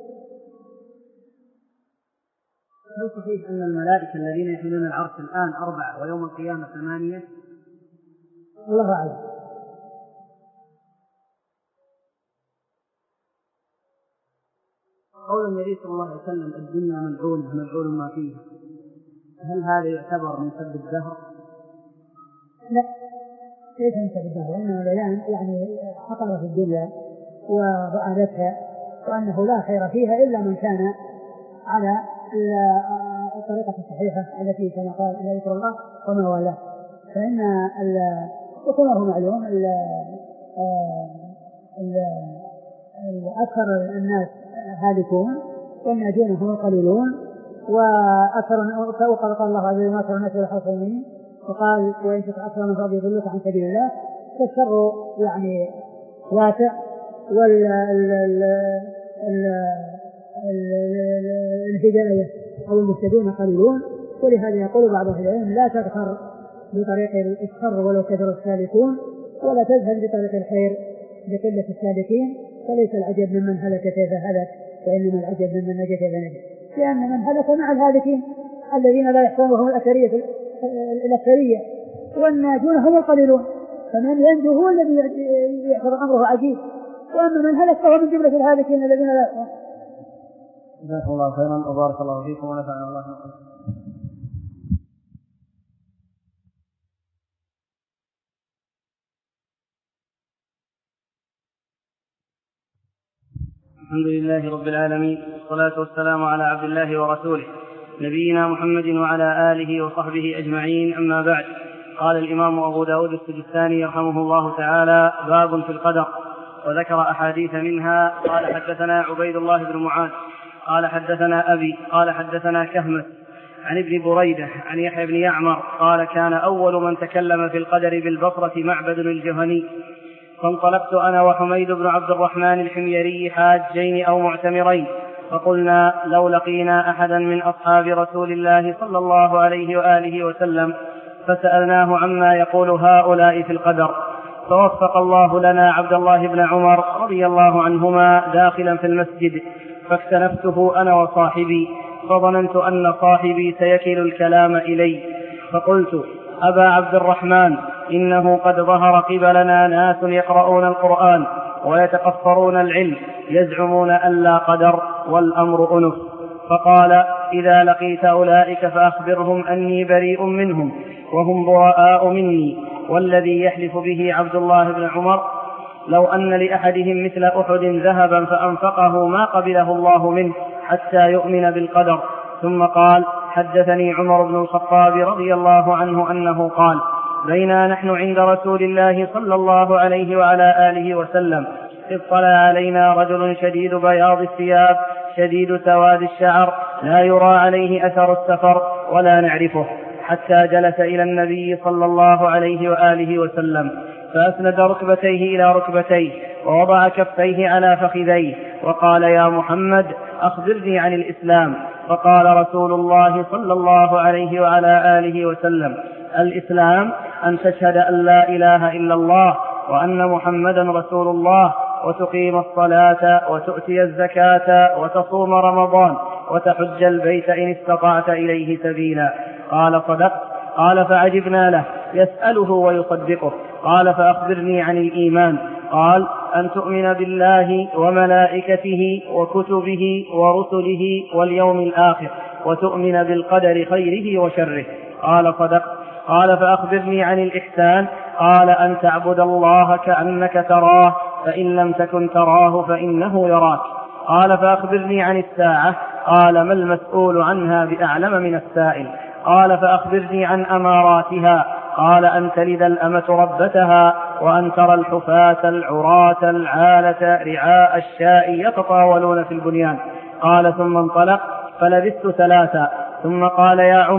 هل صحيح أن الملائكة الذين يحملون العرش الآن أربعة ويوم القيامة ثمانية؟ الله أعلم. قول النبي صلى الله عليه وسلم الدنيا ملعونة ملعون ما فيها، هل هذا يعتبر من سب الدهر؟ لا، ليس من سب الدهر، إنما الإعلان يعني حقر في الدنيا وضعفتها، وأنه لا خير فيها إلا من كان على الطريقة الصحيحة التي كما قال لا ذكر الله وما والاه. فإن وكما هو معلوم أكثر الناس هالكون والناجون هم قليلون، وأكثر وقال الله عز وجل أكثر الناس والحاصلين، وقال وإن تطع أكثر من فضل يضلك عن سبيل الله. فالشر يعني واسع، والهداية أو المهتدون قليلون، ولهذا يقول بعض أهل العلم لا تغتر بطريق الشر ولو كثر السالكون، ولا تذهب بطريق الخير بقلة السالكين، فليس العجب ممن هلك كيف هلك، وإنما العجب ممن نجا كيف نجا، لأن من هلك مع الهالكين الذين لا يحصلهم الأكثرية الأكثرية والناجون هم القليلون، فمن ينجو هو الذي يحصل أمره عجيب، وأما من هلك فهو من جملة الهالكين الذين لا يحصلون. جزاكم الله خيرا وبارك الله فيكم ونفعنا الله بكم. الحمد لله رب العالمين، والصلاة والسلام على عبد الله ورسوله نبينا محمد وعلى آله وصحبه أجمعين، أما بعد. قال الإمام أبو داود السجستاني رحمه الله تعالى: باب في القدر، وذكر أحاديث منها. قال حدثنا عبيد الله بن معاذ قال حدثنا أبي قال حدثنا كهمس عن ابن بريدة عن يحيى بن يعمر قال: كان أول من تكلم في القدر بالبصرة معبد الجهني، فانطلقت أنا وحميد بن عبد الرحمن الحميري حاجين أو معتمرين، فقلنا: لو لقينا أحدا من أصحاب رسول الله صلى الله عليه وآله وسلم فسألناه عما يقول هؤلاء في القدر، فوفق الله لنا عبد الله بن عمر رضي الله عنهما داخلا في المسجد، فاكتنفته أنا وصاحبي، فظننت أن صاحبي سيكل الكلام إلي، فقلت: أبا عبد الرحمن، إنه قد ظهر قبلنا ناس يقرؤون القرآن ويتقصرون العلم، يزعمون أن لا قدر والأمر أنف. فقال: إذا لقيت أولئك فأخبرهم أني بريء منهم وهم براء مني، والذي يحلف به عبد الله بن عمر لو أن لأحدهم مثل أحد ذهبا فأنفقه ما قبله الله منه حتى يؤمن بالقدر. ثم قال: حدثني عمر بن الخطاب رضي الله عنه أنه قال: بينا نحن عند رسول الله صلى الله عليه وعلى آله وسلم إذ طلع علينا رجل شديد بياض الثياب شديد سواد الشعر لا يرى عليه أثر السفر ولا نعرفه، حتى جلس إلى النبي صلى الله عليه وآله وسلم، فأسند ركبتيه إلى ركبتيه ووضع كفيه على فخذيه وقال: يا محمد، أخبرني عن الإسلام. فقال رسول الله صلى الله عليه وعلى آله وسلم: الإسلام أن تشهد أن لا إله إلا الله وأن محمدا رسول الله، وتقيم الصلاة وتؤتي الزكاة وتصوم رمضان وتحج البيت إن استطعت إليه سبيلا. قال: صدقت. قال: فعجبنا له يسأله ويصدقه. قال: فأخبرني عن الإيمان. قال: أن تؤمن بالله وملائكته وكتبه ورسله واليوم الآخر، وتؤمن بالقدر خيره وشره. قال: صدقت. قال: فأخبرني عن الإحسان. قال: أن تعبد الله كأنك تراه، فإن لم تكن تراه فإنه يراك. قال: فأخبرني عن الساعة. قال: ما المسؤول عنها بأعلم من السائل. قال: فأخبرني عن أماراتها. قال: أن تلد الأمة ربتها، وأن ترى الحفاة العراة العالة رعاء الشاء يتطاولون في البنيان. قال: ثم انطلق فلبثت ثلاثا، ثم قال: يا عمر،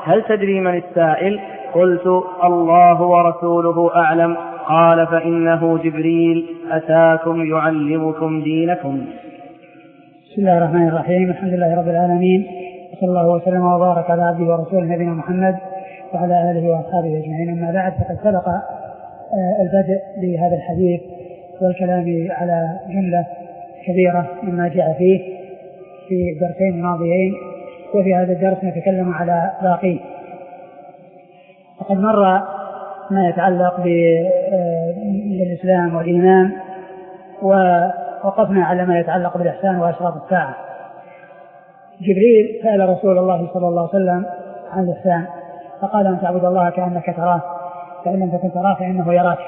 هل تدري من السائل؟ قلت: الله ورسوله أعلم. قال: فإنه جبريل أتاكم يعلمكم دينكم. بسم الله الرحمن الرحيم. الحمد لله رب العالمين، وصلى الله وسلم وبارك على عبده ورسوله نبينا محمد وعلى آله وأصحابه أجمعين. أما بعد، فقد سبق البدء بهذا الحديث والكلام على جملة كبيرة مما جاء فيه في الدرسين الماضيين، وفي هذا الدرس نتكلم على باقيه. فقد مر ما يتعلق بالإسلام والإيمان، ووقفنا على ما يتعلق بالإحسان وأشراط الساعة. جبريل سأل رسول الله صلى الله عليه وسلم عن الإحسان، فقال: أن تعبد الله كأنك تراه، فإن لم تكن تراه فإنه يراك.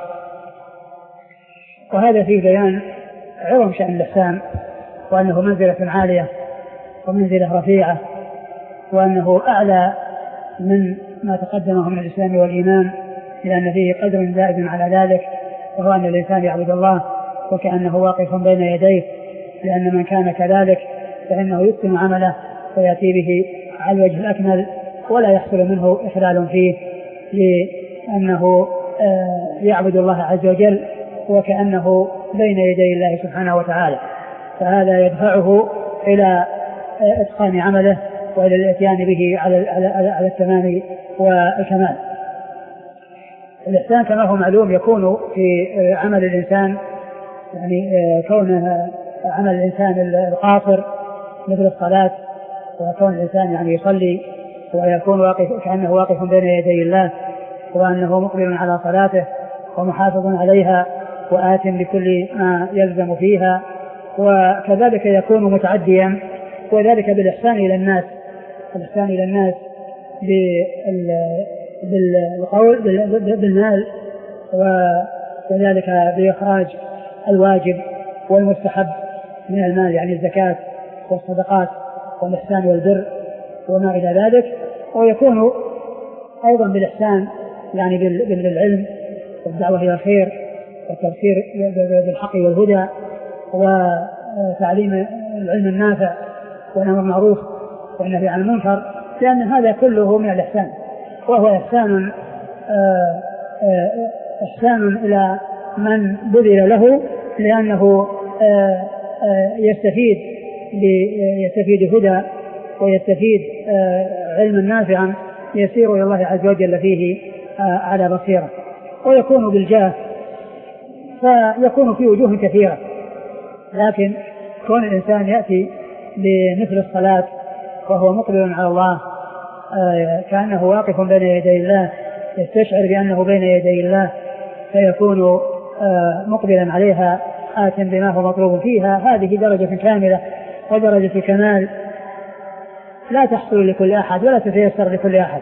وهذا في بيان عظم شأن الإحسان، وأنه منزلة عالية ومنزلة رفيعة، وأنه أعلى من ما تقدمه من الإسلام والإيمان، لأن فيه قدر زائد على ذلك، وهو أن الإنسان يعبد الله وكأنه واقف بين يديه، لأن من كان كذلك فإنه يتم عمله ويأتي به على الوجه الأكمل، ولا يحصل منه إخلال فيه، لأنه يعبد الله عز وجل وكأنه بين يدي الله سبحانه وتعالى. فهذا يدفعه إلى إتقان عمله وإلى الاتيان به على على التمام والكمال. الإحسان كما هو معلوم يكون في عمل الإنسان، يعني كونه عمل الإنسان القاصر مثل الصلاة، وكون الإنسان يعني يصلي ويكون واقف كأنه واقف بين يدي الله، وأنه مقبل على صلاته ومحافظ عليها وآت بكل ما يلزم فيها. وكذلك يكون متعديا، وذلك بالإحسان إلى الناس، الإحسان إلى الناس بالقول بالمال، وكذلك بإخراج الواجب والمستحب من المال، يعني الزكاة والصدقات والإحسان والبر وما إلى ذلك. ويكون أيضا بالإحسان يعني بالعلم والدعوة إلى الخير والتبشير بالحق والهدى وتعليم العلم النافع والأمر بالمعروف والنهي عن المنكر، لأن هذا كله من الإحسان، وهو إحسان إحسان إلى من بذل له، لأنه يستفيد يستفيد هدى ويستفيد علما نافعا يسير إلى الله عز وجل فيه على بصيرة. ويكون بالجاه، فيكون في وجوه كثيرة، لكن كون الإنسان يأتي بمثل الصلاة وهو مقبل على الله كأنه واقف بين يدي الله، يستشعر بأنه بين يدي الله، فيكون مقبلا عليها آت بما هو مطلوب فيها. هذه درجة كاملة ودرجة كمال لا تحصل لكل أحد ولا تتيسر لكل أحد.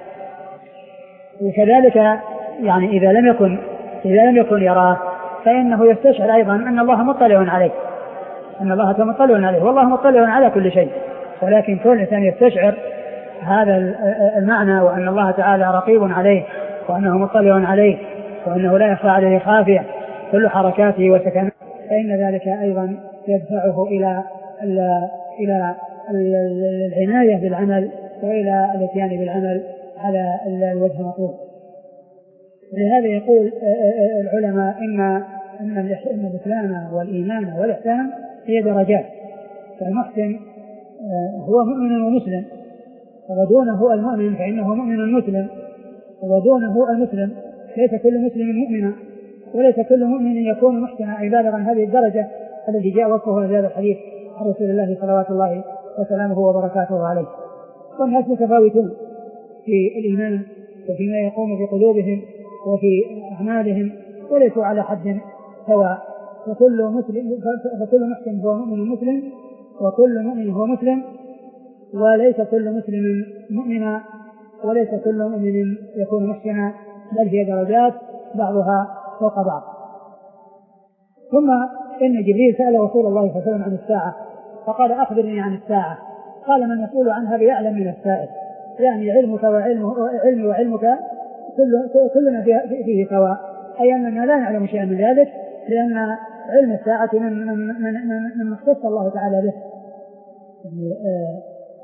وكذلك يعني إذا لم يكن إذا لم يكن يراه، فإنه يستشعر أيضا أن الله مطلع عليه، أن الله مطلع عليه، والله مطلع على كل شيء. ولكن كل إنسان يستشعر هذا المعنى، وأن الله تعالى رقيب عليه، وأنه مطلع عليه، وأنه لا يخفى عليه خافية كل حركاته وسكناته، فإن ذلك أيضا يدفعه إلى إلى العناية بالعمل وإلى الاتيان بالعمل على الوجه المطلوب. ولهذا يقول العلماء إن أن الإسلام والإيمان والإحسان هي درجات، فالمحسن هو مؤمن ومسلم، ودونه المؤمن فإنه مؤمن مسلم، ودونه المسلم. ليس كل مسلم مؤمنا، وليس كل مؤمن يكون محسنا أي بالغا هذه الدرجة التي جاء وصفه في هذا الحديث عن رسول الله صلوات الله وسلامه وبركاته عليه. والناس متفاوتون في الإيمان وفيما يقوم بقلوبهم وفي أعمالهم، وليسوا على حد سواء. فكل مسلم فكل محسن هو مؤمن مسلم، وكل مؤمن هو مسلم، وليس كل مسلم مؤمنا، وليس كل مؤمن يكون محسنا، بل هي درجات بعضها فوق بعض. ثم إن جبريل سأل رسول الله صلى الله عليه وسلم عن الساعة، فقال: أخبرني عن الساعة. قال: من يسأل عنها بأعلم من السائل، يعني علمك وعلمه علمي وعلمك كلنا فيه سواء، أي أننا لا نعلم شيئا من ذلك، لأن علم الساعة من من من من اختص الله تعالى به.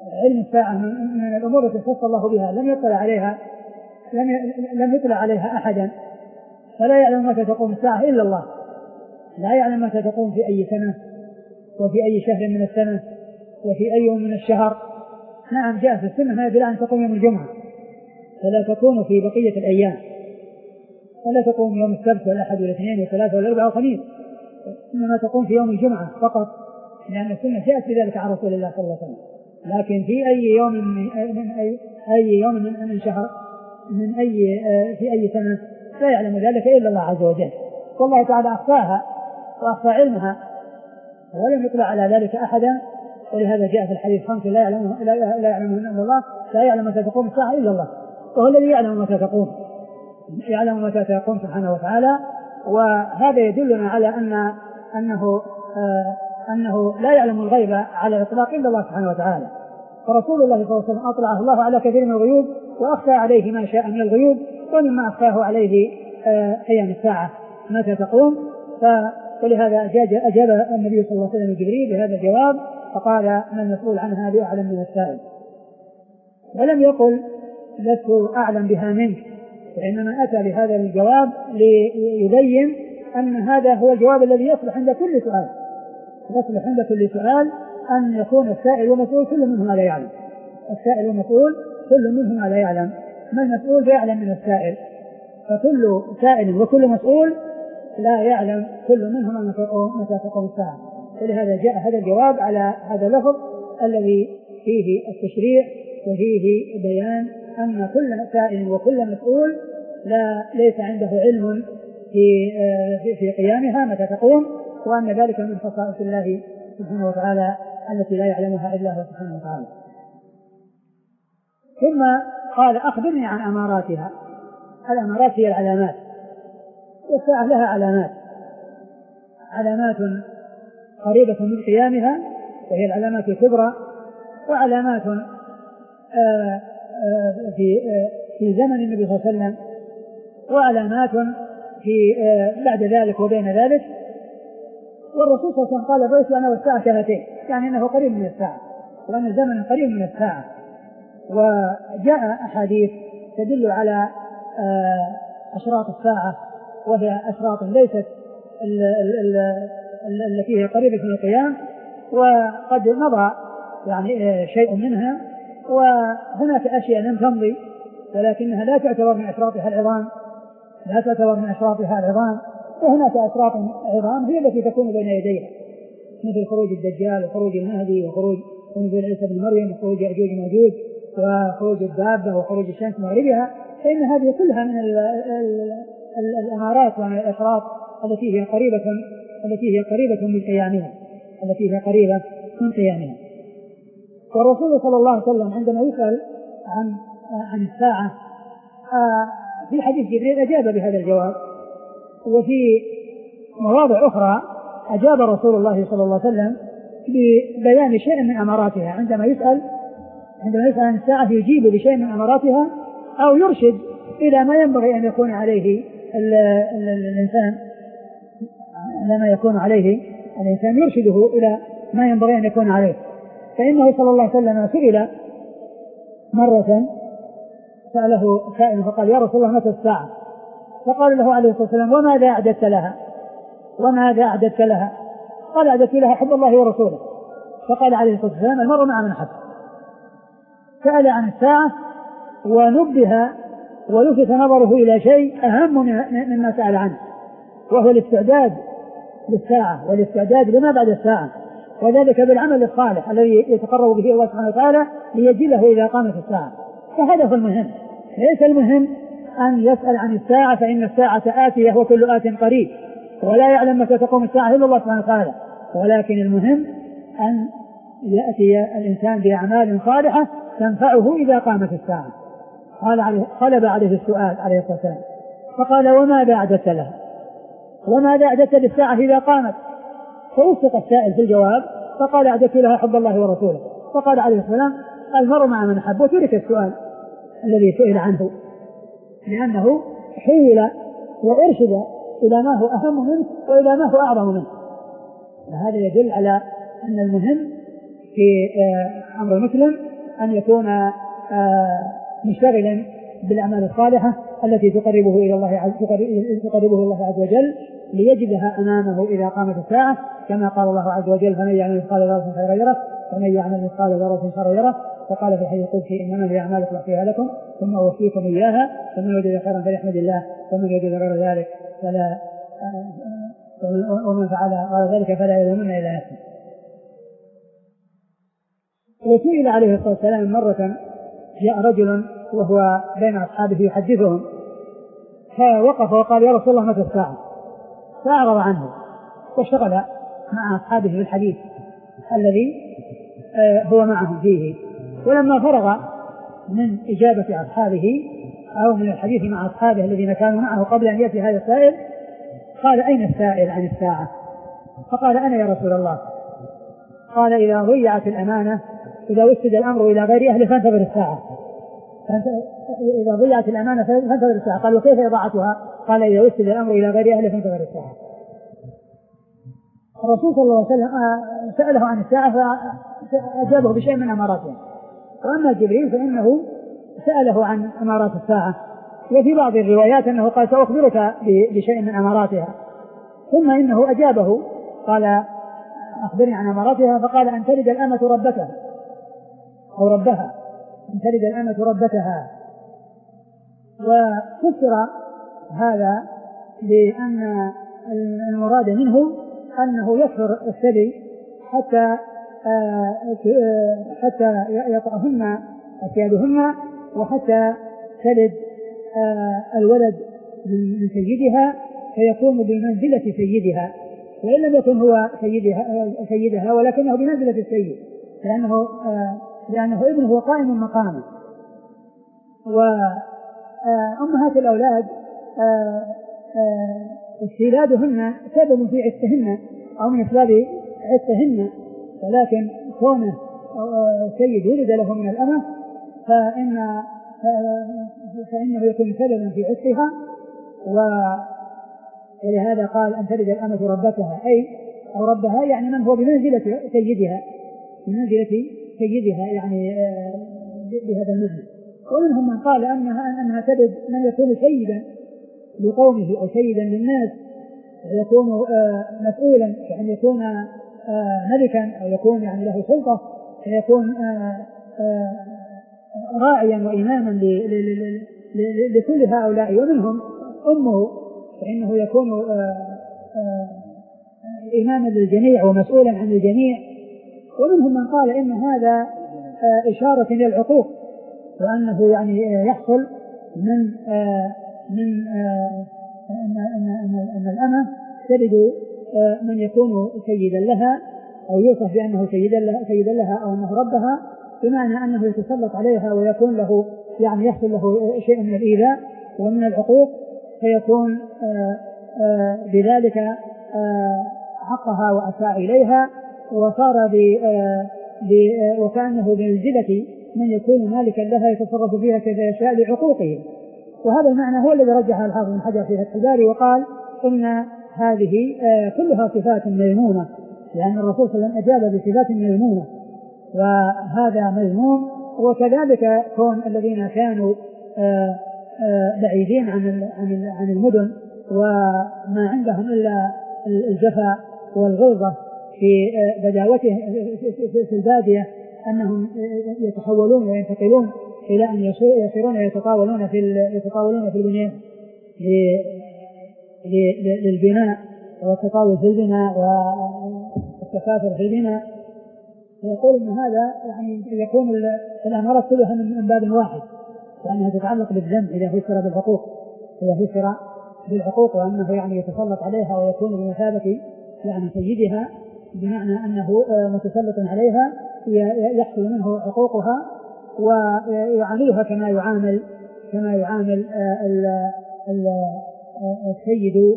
علم الساعة من الأمور التي خص الله بها لم يطلع عليها لم لم يطلع عليها أحدا، فلا يعلم متى تقوم الساعة إلا الله، لا يعلم متى تقوم في أي سنة وفي أي شهر من السنة وفي أي يوم من الشهر. نعم جاء في السنة ما يدل أن تقوم يوم الجمعة، فلا تكون في بقية الأيام، فلا تقوم يوم السبت والأحد والاثنين والثلاثة والأربعاء والخميس، إنما تقوم في يوم الجمعة فقط، لأن السنة جاءت بذلك عن رسول الله صلى الله عليه وسلم. لكن في أي يوم من أي, أي يوم من شهر من أي في أي سنة لا يعلم ذلك إلا الله عز وجل، والله تعالى أخفاها وأخفى علمها ولم يطلع على ذلك أحدا. ولهذا جاء في الحديث خمس لا يعلمه لا يعلمه إلا الله، لا يعلم متى تقوم الساعة إلا الله، وهو الذي يعلم متى تقوم يعلم متى تقوم سبحانه وتعالى. وهذا يدلنا على أن أنه آه أنه لا يعلم الغيب على الإطلاق إلا الله سبحانه وتعالى. فرسول الله صلى الله عليه وسلم أطلعه الله على كثير من الغيوب وأخفى عليه ما شاء من الغيوب، ومما أخفاه عليه قيام آه الساعة متى تقوم. فلهذا أجاب النبي صلى الله عليه وسلم جبريل بهذا الجواب فقال ما المسؤول عنها بأعلم من السائل، ولم يقل لست أعلم بها منك، وإنما أتى بهذا الجواب ليبين أن هذا هو الجواب الذي يصلح عند كل سؤال، يصلح عند كل سؤال أن يكون السائل والمسؤول كل منهما لا يعلم، السائل والمسؤول كل منهما لا يعلم، ما المسؤول يعلم من السائل، فكل سائل وكل مسؤول لا يعلم كل منهما متى تقوم الساعة. ولهذا جاء هذا الجواب على هذا اللفظ الذي فيه التشريع وفيه بيان أن كل سائل وكل مسؤول لا ليس عنده علم في في قيامها متى تقوم، وأن ذلك من خصائص الله سبحانه وتعالى التي لا يعلمها إلا هو سبحانه وتعالى. ثم قال أخبرني عن أماراتها. الأمارات هي العلامات، والساعة لها علامات، علامات قريبة من قيامها وهي العلامات الكبرى، وعلامات آآ آآ في آآ في زمن النبي صلى الله عليه وسلم، وعلامات في بعد ذلك وبين ذلك. والرسول صلى الله عليه وسلم قال بعثت أنا والساعة شهتين، يعني أنه قريب من الساعة وأن الزمن قريب من الساعة. وجاء أحاديث تدل على أشراط الساعة، وهي أشراط ليست التي هي قريبة من القيام، وقد مضى يعني شيء منها، وهناك أشياء لم تمضي ولكنها لا تعتبر من أشراطها العظام لا تعتبر من أشراطها العظام وهناك أشراط عظام هي التي تكون بين يديها، مثل خروج الدجال وخروج المهدي وخروج ونزول عيسى بن مريم وخروج يأجوج وماجوج وخروج الدابة وخروج الشمس مغربها، فإن هذه كلها من ال ال ال الأمارات ومن الأشراط التي هي قريبة التي هي قريبة من قيامها التي هي قريبة من قيامها. والرسول صلى الله عليه وسلم عندما يسأل عن عن الساعة في حديث جبريل أجاب بهذا الجواب، وفي مواضع أخرى أجاب رسول الله صلى الله عليه وسلم ببيان شيء من أماراتها. عندما يسأل عندما يسأل عن الساعة يجيب بشيء من أماراتها أو يرشد إلى ما ينبغي أن يكون عليه ال ال الإنسان إلى ما يكون عليه الإنسان يرشده إلى ما ينبغي أن يكون عليه. فإنه صلى الله عليه وسلم سئل مرة، سأله سائل فقال يا رسول الله متى الساعة؟ فقال له عليه الصلاة والسلام وماذا أعددت لها؟ وماذا أعددت لها؟ قال أعددت لها حب الله ورسوله. فقال عليه الصلاة والسلام المرء مع من حب. سأل عن الساعة ونبه ولفت نظره إلى شيء أهم مما سأل عنه، وهو الاستعداد للساعة والاستعداد لما بعد الساعة، وذلك بالعمل الصالح الذي يتقرب به الله سبحانه وتعالى ليجله إذا قامت الساعة. فهذا هو المهم، ليس المهم أن يسأل عن الساعة فإن الساعة آتية وكل آت قريب ولا يعلم متى تقوم الساعة إلا الله سبحانه وتعالى، ولكن المهم أن يأتي الإنسان بأعمال صالحة تنفعه إذا قامت الساعة. قال عليه قلب عليه السؤال عليه الصلاة والسلام فقال وماذا أعددت لها؟ وماذا أعددت للساعة إذا قامت؟ فوفق السائل في الجواب فقال أعددت لها حب الله ورسوله. فقال عليه السلام المرء مع من أحب، وترك السؤال الذي سئل عنه لأنه حول وأرشد إلى ما هو أهم منه وإلى ما هو أعظم منه. وهذا يدل على أن المهم في أمر المسلم أن يكون مشتغلا بالأعمال الصالحة التي تقربه إلى الله عز تقربه الله عز وجل ليجدها أمامه إذا قامت الساعة، كما قال الله عز وجل: فمن يعمل مثقال ذرة خيرا يره ومن يعمل مثقال ذرة شرا يره. وقال في الحديث القدسي: إنما هي أعمالكم أحصيها لكم ثم أوفيكم إياها فمن وجد خيرا فليحمد الله ومن وجد غير ذلك فلا ومن فعل غير ذلك فلا يلومن إلا نفسه. وسئل عليه الصلاة والسلام مرة: جاء رجل وهو بين أصحابه يحدثهم، فوقف وقال: يا رسول الله متى الساعة؟ فأعرض عنه واشتغل مع أصحابه بالحديث الذي هو معهم فيه. ولما فرغ من إجابة أصحابه أو من الحديث مع أصحابه الذين كانوا معه قبل أن يأتي هذا السائل، قال: أين السائل عن الساعة؟ فقال: أنا يا رسول الله. قال: إذا ضيعت الأمانة إذا وسد الأمر إلى غير أهله فانتظر الساعة. إذا ضيعت الأمانة فانتظر الساعة. قال: وكيف إضاعتها؟ قال: إذا وسد الأمر إلى غير أهله فانتظر الساعة. الرسول صلى الله عليه وسلم سأله عن الساعة فأجابه بشيء من أماراتها. وأما جبريل فإنه سأله عن أمارات الساعة، وفي بعض الروايات أنه قال: سأخبرك بشيء من أماراتها، ثم إنه أجابه قال: أخبرني عن أماراتها. فقال: أن تلد الأمة ربتها أو ربها، أن تلد الأمة ربتها. وفسر هذا لأن المراد منه أنه يكثر الثدي حتى حتى يطأهن أكيادهن وحتى تلد الولد من سيدها فيكون بمنزلة سيدها، وإن لم يكن هو سيدها, سيدها ولكنه بمنزلة السيد، لأنه, لأنه ابنه هو قائم مقامه. وأمهات الأولاد استيلادهن سبب في عتهن أو من أسباب عتهن، ولكن كونه سيد ولد له من الأمة فإن فإنه يكون سببا في عتها. ولهذا قال: أن تلد الأمة ربتها، أي أو ربها يعني من هو بمنزلة سيدها، بمنزلة سيدها يعني بهذا المعنى. ومنهم من قال أنها أنها تلد من يكون سيدا لقومه أو سيدا للناس، يكون مسؤولا كأن يكون ملكا أو يكون يعني له سلطة، فيكون راعيا وإماما لكل هؤلاء. ومنهم أمه فإنه يكون إماما للجميع ومسؤولا عن الجميع. ومنهم من قال إن هذا إشارة إلى العقوق، وأنه يعني يحصل من من أن أن أن الأمة تلد من يكون سيدا لها أو يوصف بأنه سيدا لها, سيدا لها أو أنه ربها، بمعنى أنه يتسلط عليها ويكون له يعني يحصل له شيء من الإيذاء ومن العقوق، فيكون بذلك حقها وأساء إليها، وصار وكأنه بمنزلة من يكون مالكا لها يتصرف فيها كيف يشاء لعقوقه. وهذا المعنى هو الذي رجحه الحافظ بن حجر في فتح الباري، وقال إن هذه كلها صفات مذمومة، لأن الرسول صلى الله عليه وسلم أجاب بصفات مذمومة وهذا مذموم. وكذلك كون الذين كانوا بعيدين عن عن المدن وما عندهم إلا الجفا والغلظة في بداوته في البادية، أنهم يتحولون وينتقلون إلى أن يصيرون يتطاولون في يتطاولون في البنيان للبناء والتطاول في البناء والتكاثر في البناء. يقول إن هذا يعني يكون الأمارات كلها من باب واحد، وأنها تتعلق بالذنب إذا فسر بالحقوق إذا فسر بالحقوق وأنه يعني يتسلط عليها ويكون بمثابة يعني سيدها، بمعنى أنه متسلط عليها يحصل منه حقوقها ويعاملها كما يعامل كما يعامل السيد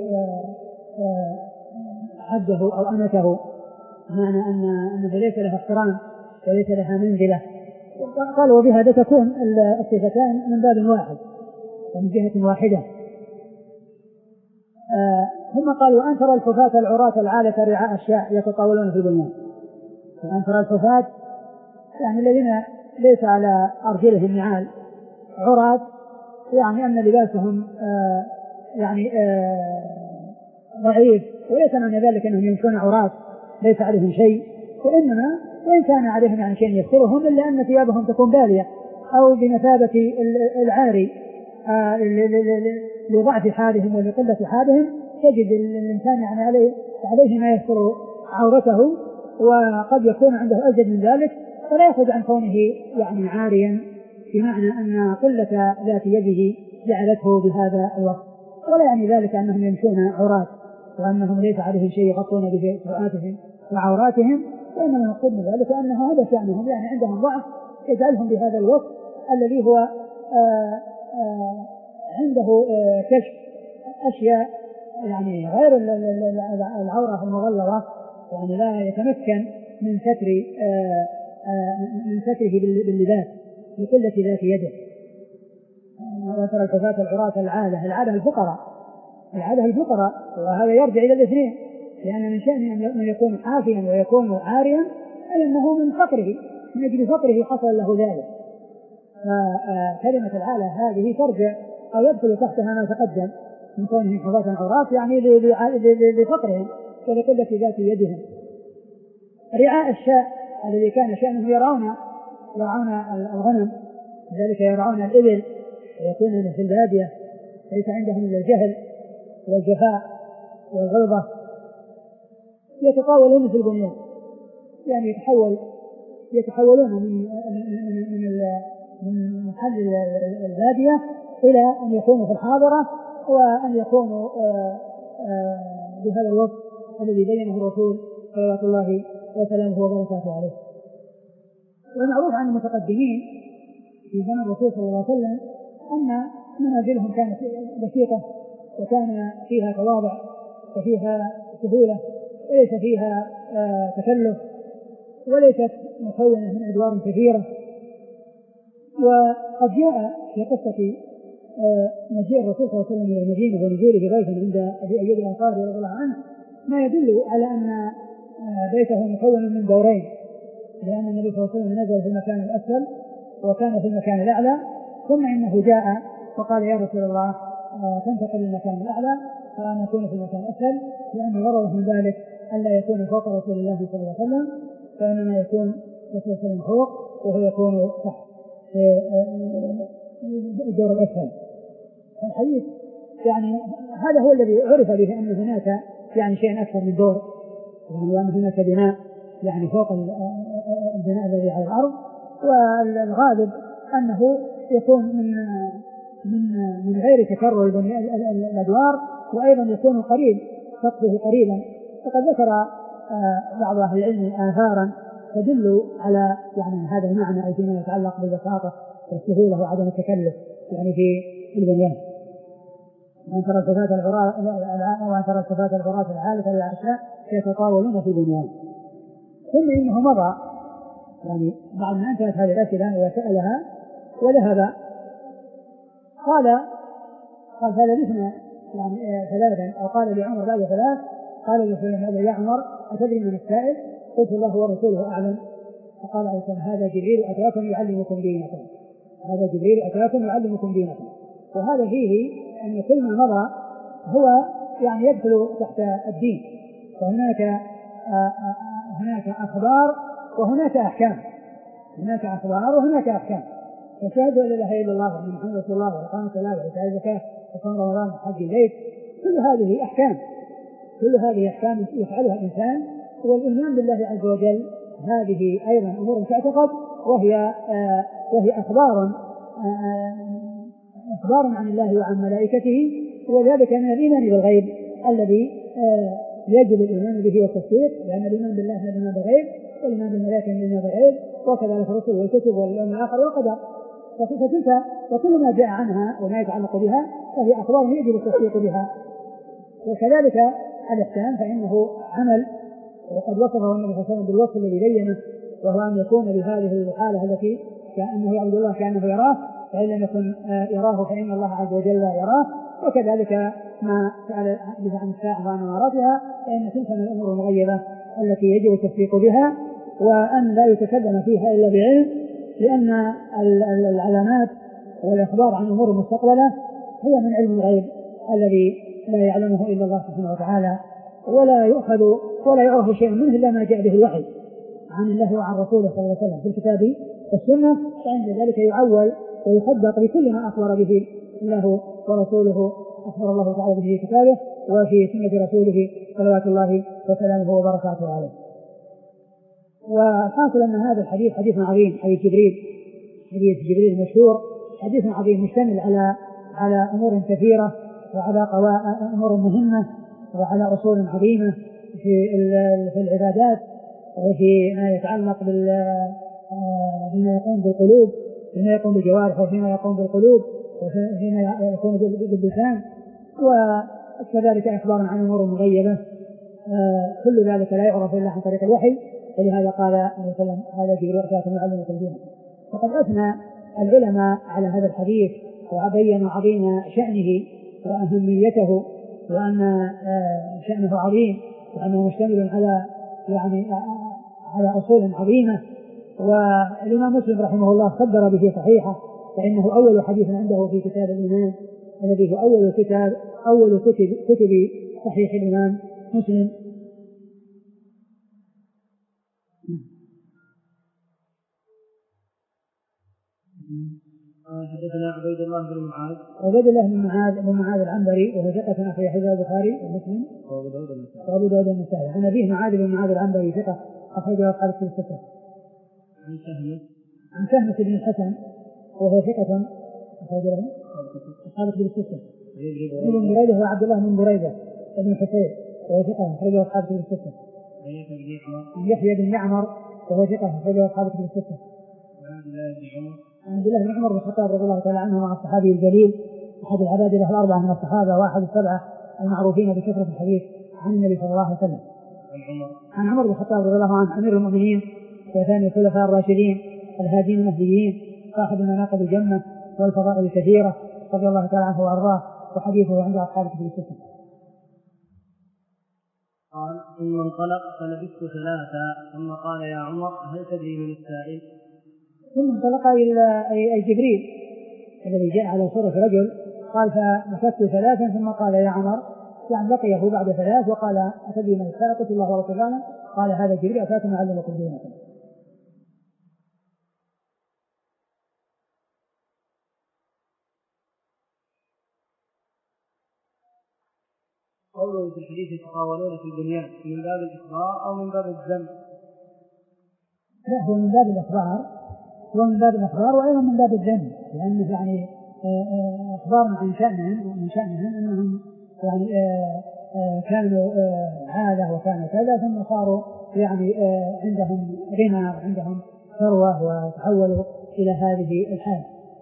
عبده أو أمته، بمعنى أنه ليس لها احترام وليس لها منزلة. قال: وبهذا تكون الصفتان من باب واحد ومن جهة واحدة. ثم قال: وأن ترى الحفاة العراة العالة رعاء الشاء يتطاولون في البنيان. وأن ترى الحفاة يعني الذين ليس على أرجلهم نعال عراة، يعني أن لباسهم آه يعني آه ضعيف، وليس معنى ذلك أنهم يمشون عراة ليس عليهم شيء، وإنما وإن كان عليهم يعني شيء يسترهم إلا أن ثيابهم تكون بالية أو بمثابة العاري آه لضعف حالهم ولقلة حالهم، تجد الإنسان يعني عليه, عليه ما يستر عورته، وقد يكون عنده أزيد من ذلك، فلا يأخذ عن كونه يعني عاريا بمعنى أن قلة ذات يده جعلته بهذا الوصف، ولا يعني ذلك أنهم يمشون عراة وأنهم ليس عليهم شيء يغطون به سوءاتهم وعوراتهم، وإنما نقول من ذلك أن هذا شأنهم، يعني عندهم ضعف يجعلهم بهذا الوصف الذي هو آآ آآ عنده كشف أشياء يعني غير العورة المغلظة، يعني لا يتمكن من ستر من ستره باللباس لقلة ذات يده. وترى الكفاة العراة العادة العادة الفقراء العادة الفقراء وهذا يرجع إلى الاثنين، لأن من شأنه أن يكون حافيا ويكون عاريا أي أنه من فقره، من أجل فقره حصل له ذلك. فكلمة العالة هذه ترجع أو يدخل تحتها ما تقدم من كونهم حفاة عراة، يعني لفقرهم ولقلة ذات يدهم. رعاء الشاء الذي كان شأنه يرعون يرعون الغنم، لذلك يرعون الإبل ويكونون في البادية، ليس عندهم إلا الجهل والجفاء والغلظة، يتطاولون في البنيان، يعني يتحول يتحولون من من من محل البادية إلى أن يكونوا في الحاضرة، وأن يكونوا بهذا الوصف الذي بينه الرسول صلى الله وسلامه وبركاته عليه. والمعروف عن المتقدمين في زمن الرسول صلى الله عليه وسلم أن منازلهم كانت بسيطة، وكان فيها تواضع وفيها سهولة، وليس فيها آه تكلف، وليست مكونة من أدوار كثيرة. وقد جاء في قصة آه مجيء الرسول صلى الله عليه وسلم إلى المدينة ونزوله ضيفا عند أبي أيوب الأنصاري رضي الله عنه ما يدل على أن آه بيته مكون من دورين، لأن النبي صلى الله عليه وسلم نزل في المكان الأسفل وكان في المكان الأعلى، ثم إنه جاء وقال يا رسول الله آه تنتقل للمكان الأعلى فأنا أكون في المكان الأسفل، لأن غرضه من ذلك ألا يكون فوق رسول الله صلى الله عليه وسلم، فإنما يكون رسول الله صلى الله عليه وسلم فوق وهو يكون تحت في الدور الأسفل. الحديث يعني هذا هو الذي عرف به أن هناك يعني شيء أكثر من دور، وأن هناك بناء يعني فوق البناء الذي على الأرض، والغالب أنه يكون من من من غير تكرر الأدوار، وأيضا يكون قريب سقفه قريبا. وقد ذكر بعض أهل العلم آثارا تدل على يعني هذا المعنى أي فيما يتعلق بالبساطة والسهولة وعدم التكلف يعني في البنيان. وأن ترى الكفاة العراة وأن ترى الكفاة العراة العالة العشاء يتطاولون في البنيان. ثم إنه مضى يعني بعد ما انتهت هذه الأسئلة وسألها وذهب قال قال فلبثنا يعني ثلاثا، أو قال لعمر بعد ثلاث قال له يا عمر أتدري من السائل؟ قلت الله ورسوله أعلم. فقال عليه السلام هذا جبريل أتاكم يعلمكم دينكم، هذا جبريل أتاكم يعلمكم دينكم. وهذا فيه أن كل ما مضى هو يعني يدخل تحت الدين، فهناك آآ آآ هناك أخبار وهناك أحكام، هناك أخبار وهناك أحكام. فشهادة لا إله إلا الله وأن محمد رسول الله وإقام الصلاة وإيتاء الزكاة وصوم رمضان وحج البيت، كل هذه أحكام، كل هذه أحكام يفعلها الإنسان. والإيمان بالله عز وجل هذه أيضا أمور تعتقد، وهي آه وهي أخبار آه أخبار عن الله وعن ملائكته، وذلك من الإيمان بالغيب الذي آه يجب الإيمان به والتصديق، لأن الإيمان بالله هو الإيمان بالغيب، والإيمان بالملائكة من الإيمان بالغيب، وكذلك الرسل والكتب واليوم الآخر والقدر. فتلك وكل ما جاء عنها وما يتعلق بها فهي أخبار يجب التصديق بها. وكذلك الإحسان فإنه عمل، وقد وصفه النبي صلى الله عليه وسلم بالوصف الذي بينه، وهو أن يكون بهذه الحالة التي كأنه يعبد الله كأنه يراه، فإن لم يكن يراه فإن الله عز وجل يراه. وكذلك ما سأل عن الساعة وعن أماراتها، فإن تلك من الأمور المغيبة التي يجب التصديق بها، وأن لا يتكلم فيها إلا بعلم، لأن العلامات والإخبار عن أمور المستقبلة هي من علم الغيب الذي لا يعلمه إلا الله سبحانه وتعالى، ولا يؤخذ ولا يعرف شيء منه إلا ما جاء به الوحي عن الله وعن رسوله صلى الله عليه وسلم في الكتاب والسنة، فعند ذلك يعول ويصدق بكل ما أخبر به الله ورسوله أخبر الله تعالى به في كتابه وفي سنة رسوله صلوات الله وسلامه وبركاته عليه. وحاصل أن هذا الحديث حديث عظيم، حديث جبريل حديث جبريل المشهور حديث عظيم مشتمل على على أمور كثيرة وعلى أمور مهمة وعلى أصول عظيمة في في العبادات وفي ما يتعلق بما يقوم بالقلوب، فيما يقوم بالجوارح وفيما يقوم بالقلوب وفيما يقوم باللسان، وكذلك أخبار عن أمور مغيبة. كل ذلك لا يعرف إلا عن طريق الوحي، ولهذا قال عليه وسلم هذا جبريل أتاكم يعلمكم دينكم. وقد أثنى العلماء على هذا الحديث وبينوا عظيم شأنه وأهميته وأن شأنه عظيم وأنه مشتمل على يعني على أصول عظيمة. والإمام مسلم رحمه الله صدر به صحيحة، فإنه أول حديث عنده في كتاب الإيمان الذي هو أول كتاب أول كتب, كتب صحيح الإمام مسلم. حدثنا عبيد الله بن معاذ عبيد الله بن معاذ بن معاذ العنبري وهو ثقة أخرج حديث البخاري ومسلم وأبو داود النسائي. عن أبيه معاذ بن معاذ العنبري ثقة أخرجه أصحاب الكتب الستة. عن سهمة عن سهمة بن الحسن وهو ثقة أخرج له أصحاب الكتب الستة. ابن بريدة وعبد الله بن بريدة بن حصين وهو ثقة أخرجه أصحاب الكتب الستة. عن يحيى بن يعمر وهو ثقة أخرجه أصحاب الكتب الستة. عن عبد الله بن عمر بن الخطاب رضي الله تعالى عنه مع الصحابي الجليل أحد العبادلة الأربعة من الصحابة وأحد السبعة المعروفين بكثرة الحديث عن النبي صلى الله عليه وسلم. عن عمر بن الخطاب رضي الله عنه أمير المؤمنين وثاني الخلفاء الراشدين الهادين المهديين صاحب المناقب الجنة والفضائل الكثيرة رضي الله تعالى عنه وأرضاه، وحديثه عند أصحاب الكتب الستة. قال ثم انطلق فلبثت ثلاثا ثم قال يا عمر هل تدري من السائل؟ ثم انطلق إلى أي جبريل الذي جاء على صورة رجل قال فمكثت ثلاثا ثم قال يا عمر، يعني لقيه بعد ثلاث وقال أتدري من السائل؟ قلت الله ورسوله. قال هذا جبريل أتاكم يعلمكم دينكم. قوله في الحديث يتطاولون في البنيان من باب الإخبار أو من باب الذم؟ لا، هو من باب الإخبار ومن باب الإخبار وأيضا من باب الذم، لأنه يعني إخبار عن شأنهم ومن شأنهم أنهم يعني كانوا عادة وكانوا كذا ثم صاروا يعني عندهم غنى وعندهم ثروة وتحولوا إلى هذه الحال.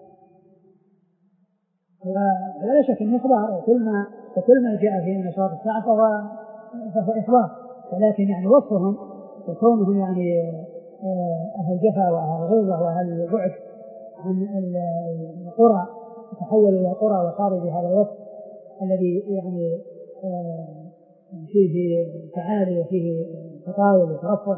ولا شك أنه إخبار، وكل ما وكل ما جاء في نشاط الساعة فهو فهو إخبار، ولكن يعني وصفهم وكونهم يعني أهل جفا وأهل غيظة وأهل البعد عن القرى تحولوا إلى القرى وصاروا بهذا الوصف الذي يعني فيه تعالي وفيه تطاول وترفع.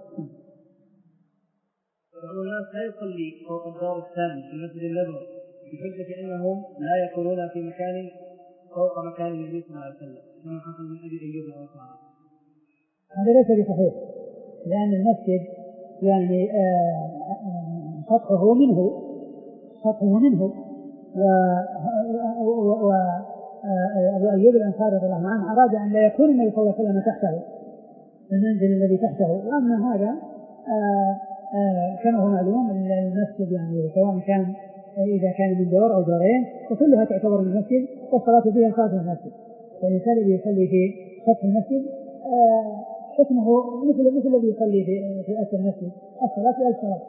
بعض الناس لا يصلي فوق الدور الثاني في المسجد النبوي بحجة أنهم لا يكونون في مكان فوق مكان النبي صلى الله عليه وسلم كما حصل من أبي أيوب الأنصاري. هذا ليس بصحيح، لأن المسجد يعني سطحه منه سطحه منه وأبو أيوب الأنصاري رضي الله عنه أراد أن لا يكون النبي صلى الله عليه وسلم تحته المنزل الذي تحته، وأن هذا كما هو معلوم المسجد يعني سواء كان إذا كان من دور أو دورين وكلها تعتبر من المسجد والصلاة فيها صلاة المسجد، والإنسان الذي يصلي في سطح المسجد حكمه مثل مثل الذي يصلي في في أسفل المسجد، الصلاة في الصلاة.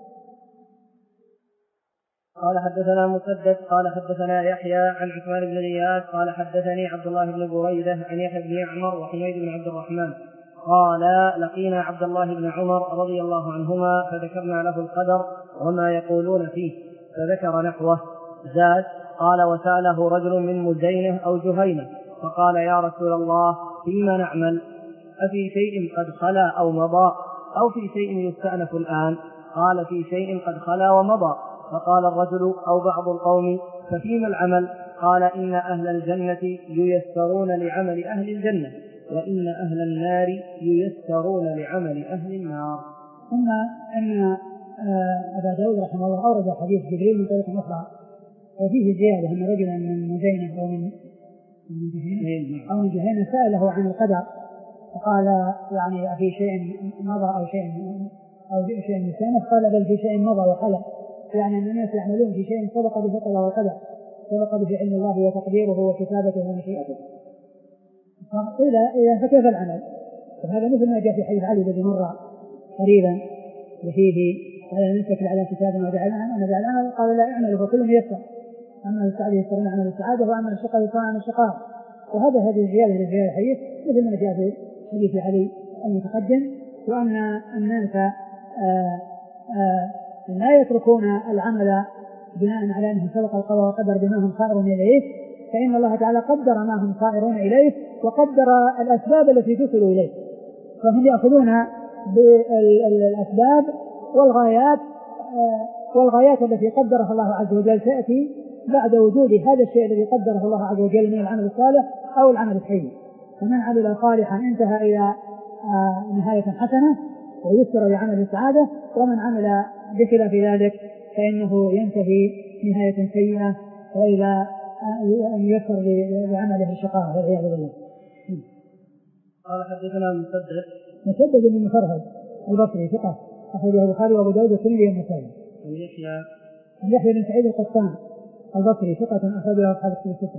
قال حدثنا مسدد قال حدثنا يحيى عن عثمان بن غياث قال حدثني عبد الله بن بريدة عن يحيى بن يعمر وحميد بن عبد الرحمن قال لقينا عبد الله بن عمر رضي الله عنهما فذكرنا له القدر وما يقولون فيه فذكر نحوه زاد قال وسأله رجل من مزينة أو جهينة فقال يا رسول الله فيما نعمل؟ أفي شيء قد خلا أو مضى أو في شيء يستأنف الآن؟ قال في شيء قد خلا ومضى. فقال الرجل أو بعض القوم ففيما العمل؟ قال إن أهل الجنة ييسرون لعمل أهل الجنة، وإن أهل النار ييسرون لعمل أهل النار. ثم أن أبا داود رحمه الله أورد حديث جبريل من طريق أخرى وفيه زيادة أن رجلا من مزينة أو من أو من جهينة سأله عن القدر فقال يعني في شيء مضى أو شيء أو شيء مسانف؟ قال بل في شيء مضى وخلق، يعني أن الناس يعملون في شيء سبق بفضل الله والقدر، سبق به علم الله وتقديره وكتابته ومشيئته. فقيل إذا فكيف العمل؟ وهذا مثل ما جاء في حديث علي الذي مر قريبا وفيه على نسك على كتابنا وجعلنا أنا جعلنا، قال لا اعمل فكل يسر، أما السعادة يسرون عمل السعادة وأما الشقاء يسرون عمل الشقاء. وهذا هذه الزيادة لزيادة الحديث مثل ما جاء في حديث علي المتقدم، وأن الناس آآ آآ لا يتركون العمل بناء على أنه سبق القضاء والقدر بما هم صائرون إليه، فإن الله تعالى قدر ما هم صائرون إليه وقدر الأسباب التي تصلوا إليه، فهم يأخذون بالأسباب والغايات والغايات التي قدرها الله عز وجل تأتي بعد وجود هذا الشيء الذي قدره الله عز وجل من العمل الصالح أو العمل السيء. فمن عمل صالحا انتهى إلى نهاية حسنة ويسر لعمل السعادة، ومن عمل بخلاف ذلك فإنه ينتهي نهاية سيئة وإلى أن يسر لعمله الشقاء والعياذ بالله. قال حدثنا مسدد مسدد بن مفرهد البصري ثقة أخرجه البخاري وأبو داود والترمذي والنسائي. يحيى يحيى بن سعيد القطان البصري ثقة أخرجه أصحاب الكتب الستة.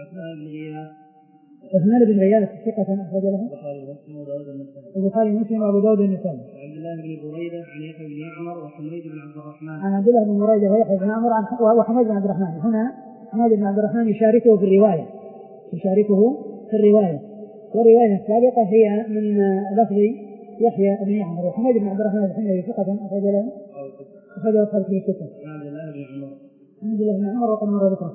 عثمان بن غياث ثقة أخرج له البخاري ومسلم وأبو داود والنسائي. عبد الله بن بريدة عن يحيى بن يعمر وحميد بن عبد الرحمن. عن عبد الله بن بريدة ويحيى بن يعمر وحميد بن عبد الرحمن. هنا حميد بن عبد الرحمن يشاركه في الرواية يشاركه في الرواية والرواية السابقة هي من لفظ يحيى بن يعمر وحميد بن عبد الرحمن الحميدي ثقة أخرج له أخرج له أصحاب الكتب الستة. عبد الله بن عمر عبد الله بن عمر وقد مر ذكره.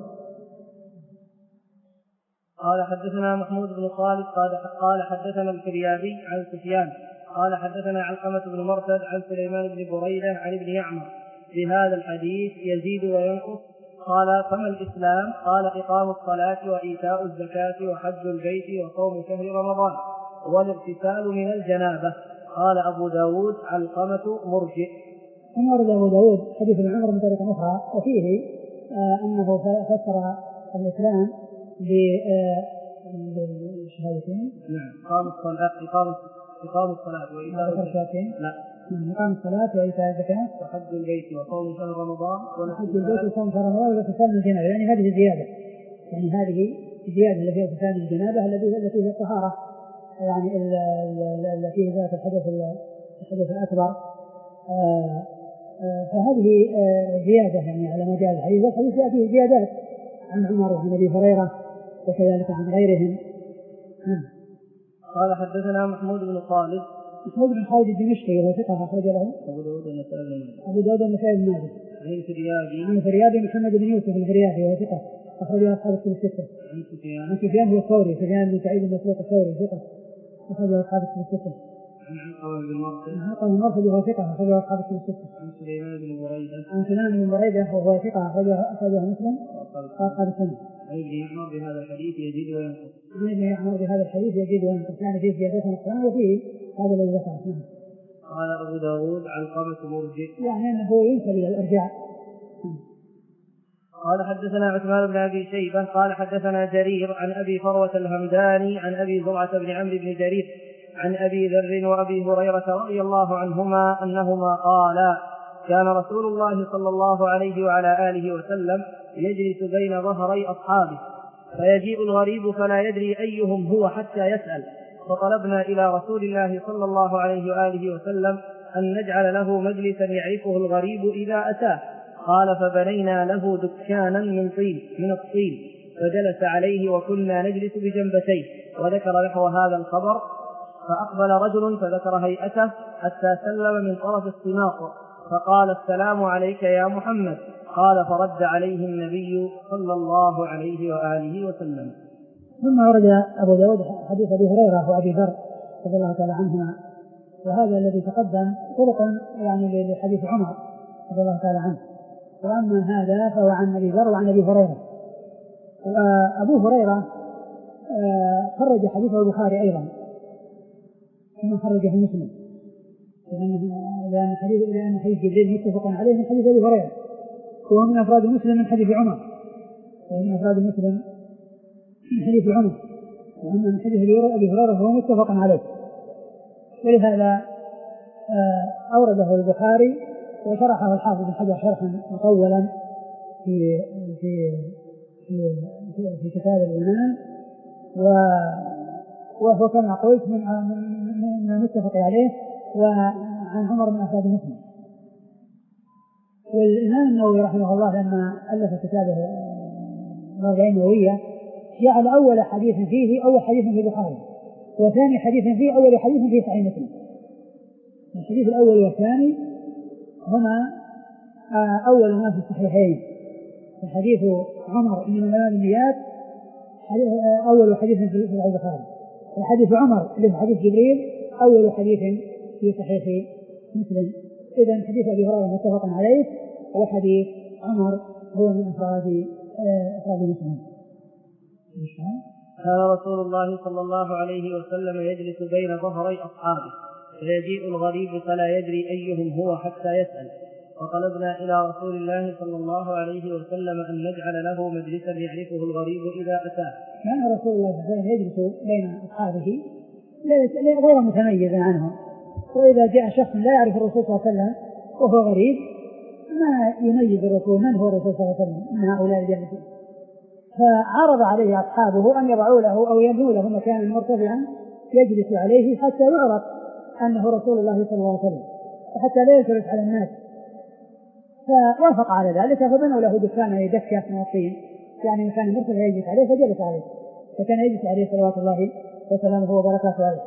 قال حدثنا محمود بن خالد قال حدثنا الفريابي عن سفيان قال حدثنا علقمة بن مرثد عن سليمان بن بريدة عن ابن يعمر بهذا الحديث يزيد وينقص. قال فما الإسلام؟ قال إقام الصلاة وإيتاء الزكاة وحج البيت وصوم شهر رمضان والاغتسال من الجنابة. قال أبو داود علقمة مرجئ. ثم ورد أبو داود حديث ابن عمر من طريق أخرى وفيه آه أنه فسر الإسلام بالشهادتين. نعم. إقام الصلاة إقام إقام الصلاة وإيتاء الزكاة. لا. إقام الصلاة وإيتاء الزكاة وحج البيت وصوم شهر رمضان وحج البيت وصوم شهر رمضان والاغتسال من الجنابة. يعني هذه زيادة يعني هذه زيادة التي فيها اغتسال من الجنابة التي هي الطهارة يعني التي ذات الحدث الحدث الأكبر. آه آه فهذه آه زيادة يعني على ما جاء الحديث. والحديث فيه زيادات عن عمر وعن أبي هريرة وكذلك عن غيرهم. نعم. قال حدثنا محمود بن خالد محمود بن خالد الدمشقي وهو ثقة أخرج له أبو داود والنسائي أبو داود والنسائي بن ماجه. عن الفريابي عن الفريابي محمد بن يوسف الفريابي وهو ثقة أخرج له أصحاب الكتب الستة. عن سفيان عن سفيان هو الثوري سفيان بن سعيد المسروق الثوري ثقة أخرج له أصحاب الكتب الستة. عن علقمة بن مرثد عن علقمة بن مرثد وهو ثقة أخرج له أصحاب الكتب الستة. عن سليمان بن بريدة عن سليمان بن بريدة وهو ثقة أخرجه مسلم وأصحاب السنة. عن ابن يعمر بهذا الحديث يزيد وينقص. عن ابن يعمر بهذا الحديث يزيد وينقص يعني فيه زيادة نقصان وفيه هذا الذي ذكره. قال أبو داود علقمة مرجئ يعني أنه ينسب إلى الإرجاع. قال حدثنا عثمان بن أبي شيبة قال حدثنا جرير عن أبي فروة الهمداني عن أبي زرعة بن عمرو بن جرير عن أبي ذر وأبي هريرة رضي الله عنهما أنهما قالا كان رسول الله صلى الله عليه وعلى آله وسلم يجلس بين ظهري أصحابه فيجيء الغريب فلا يدري أيهم هو حتى يسأل، فطلبنا إلى رسول الله صلى الله عليه وآله وسلم أن نجعل له مجلسا يعرفه الغريب إذا أتاه. قال فبنينا له دكانا من طين من الطين فجلس عليه وكنا نجلس بجنبتيه. وذكر نحو هذا الخبر. فأقبل رجل فذكر هيئته حتى سلم من طرف السماط فقال السلام عليك يا محمد. قال فرد عليه النبي صلى الله عليه وآله وسلم. ثم ورد أبو داود حديث أبي هريرة وأبي ذر رضي الله تعالى عنهما وهذا الذي تقدم طرق يعني لحديث عمر رضي الله تعالى عنه. وأما هذا فهو عن أبي ذر وعن أبي هريرة. وأبو هريرة خرج حديثه البخاري أيضا كما خرجه مسلم، لأن حديث لأن حديث جبريل متفق عليه من حديث أبي هريرة، وهو من أفراد مسلم من حديث عمر، ومن أفراد مسلم من حديث عمر، وأما من حديث أبي هريرة فهو متفق عليه. ولهذا أورده البخاري وشرحه الحافظ بن حجر شرحا مطولا في في في في, في كتاب الإيمان، وهو كما قلت من من المتفق عليه وعن عمر من أفراد مسلم. والإمام النووي رحمه الله لما ألف كتابه الأربعين النووية جعل أول حديث فيه أول حديث في البخاري، وثاني حديث فيه أول حديث في صحيح مسلم. الحديث الأول والثاني هما أول ما في الصحيحين. الحديث عمر إنما الأعمال بالنيات أول حديث في صحيح البخاري، وحديث عمر اللي هو حديث جبريل أول حديث في صحيح مسلم. إذن حديث أبي هريرة متفق عليه، وحديث عمر هو من أفراد أفراد مسلم. كان رسول الله صلى الله عليه وسلم يجلس بين ظهري أصحابه فيجيء الغريب فلا يدري أيهم هو حتى يسأل، فطلبنا إلى رسول الله صلى الله عليه وسلم أن نجعل له مجلسا يعرفه الغريب إذا أتاه. كان رسول الله صلى الله عليه وسلم يجلس بين أصحابه غير متميز عنهم، وإذا جاء شخص لا يعرف الرسول صلى الله عليه وسلم وهو غريب ما يميز الرسول من هو الرسول صلى الله عليه وسلم من هؤلاء الجالسين، فعرض عليه أصحابه أن يضعوا له أو يبنوا له مكانا مرتفعا يجلس عليه حتى يعرف أنه رسول الله صلى الله عليه وسلم، وحتى لا يلتفت على الناس. فوافق على ذلك، فبنوا له دكانا دكة من الطين يعني مكان مرتفع يجلس عليه، فجلس عليه، فكان يجلس عليه صلوات الله وسلامه وبركاته عليه.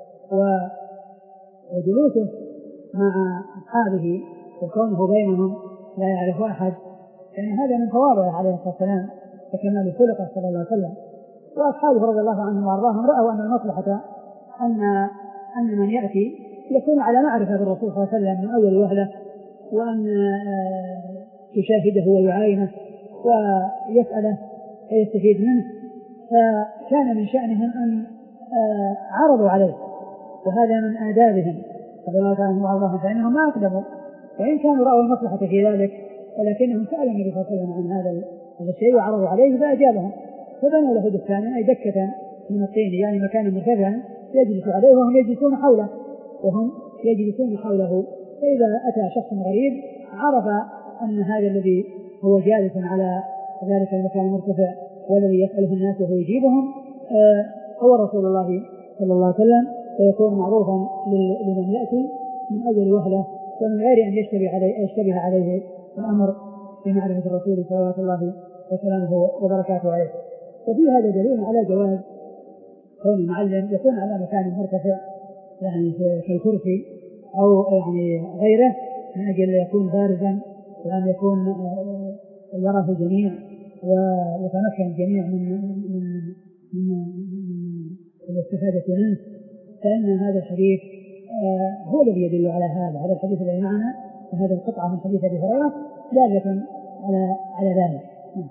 وجلوسه مع أصحابه وكونه بينهم لا يعرف أحد يعني هذا من تواضعه عليه الصلاة والسلام وكمال خلقه صلى الله عليه وسلم. وأصحابه رضي الله عنهم وأرضاهم رأوا أن المصلحة أن أن من يأتي يكون على معرفة بالرسول صلى الله عليه وسلم من أول وهلة، وأن يشاهده ويعاينه ويسأله ويستفيد منه. فكان من شأنهم أن عرضوا عليه، وهذا من آدابهم رضي الله عنهم وأرضاهم، فإنهم ما أكذبوا وإن كانوا رأوا المصلحة في ذلك، ولكنهم سألوا النبي صلى الله عليه وسلم عن هذا الشيء وعرضوا عليه فأجابهم، فبنوا له دكانا أي دكة من الطين يعني مكانا مرتفعا يجلس عليه وهم يجلسون حوله وهم يجلسون حوله. فإذا أتى شخص غريب عرف أن هذا الذي هو جالس على ذلك المكان المرتفع والذي يسأله الناس وهو يجيبهم هو رسول الله صلى الله عليه وسلم، فيكون معروفا لمن يأتي من أول وهلة ومن غير أن يشتبه عليه, يشتبه عليه الأمر في معرفة الرسول صلى الله وسلامه وبركاته عليه. وفي هذا دليل على جواز كون المعلم يكون على مكان مرتفع يعني في الكرسي أو يعني غيره من أجل يكون بارزا وأن يكون يراه الجميع ويتمكن الجميع من من من الاستفادة منه. فإن هذا الحديث هو الذي يدل على هذا هذا الحديث الذي معنا، وهذا القطعة من حديث أبي هريرة دالة على على ذلك.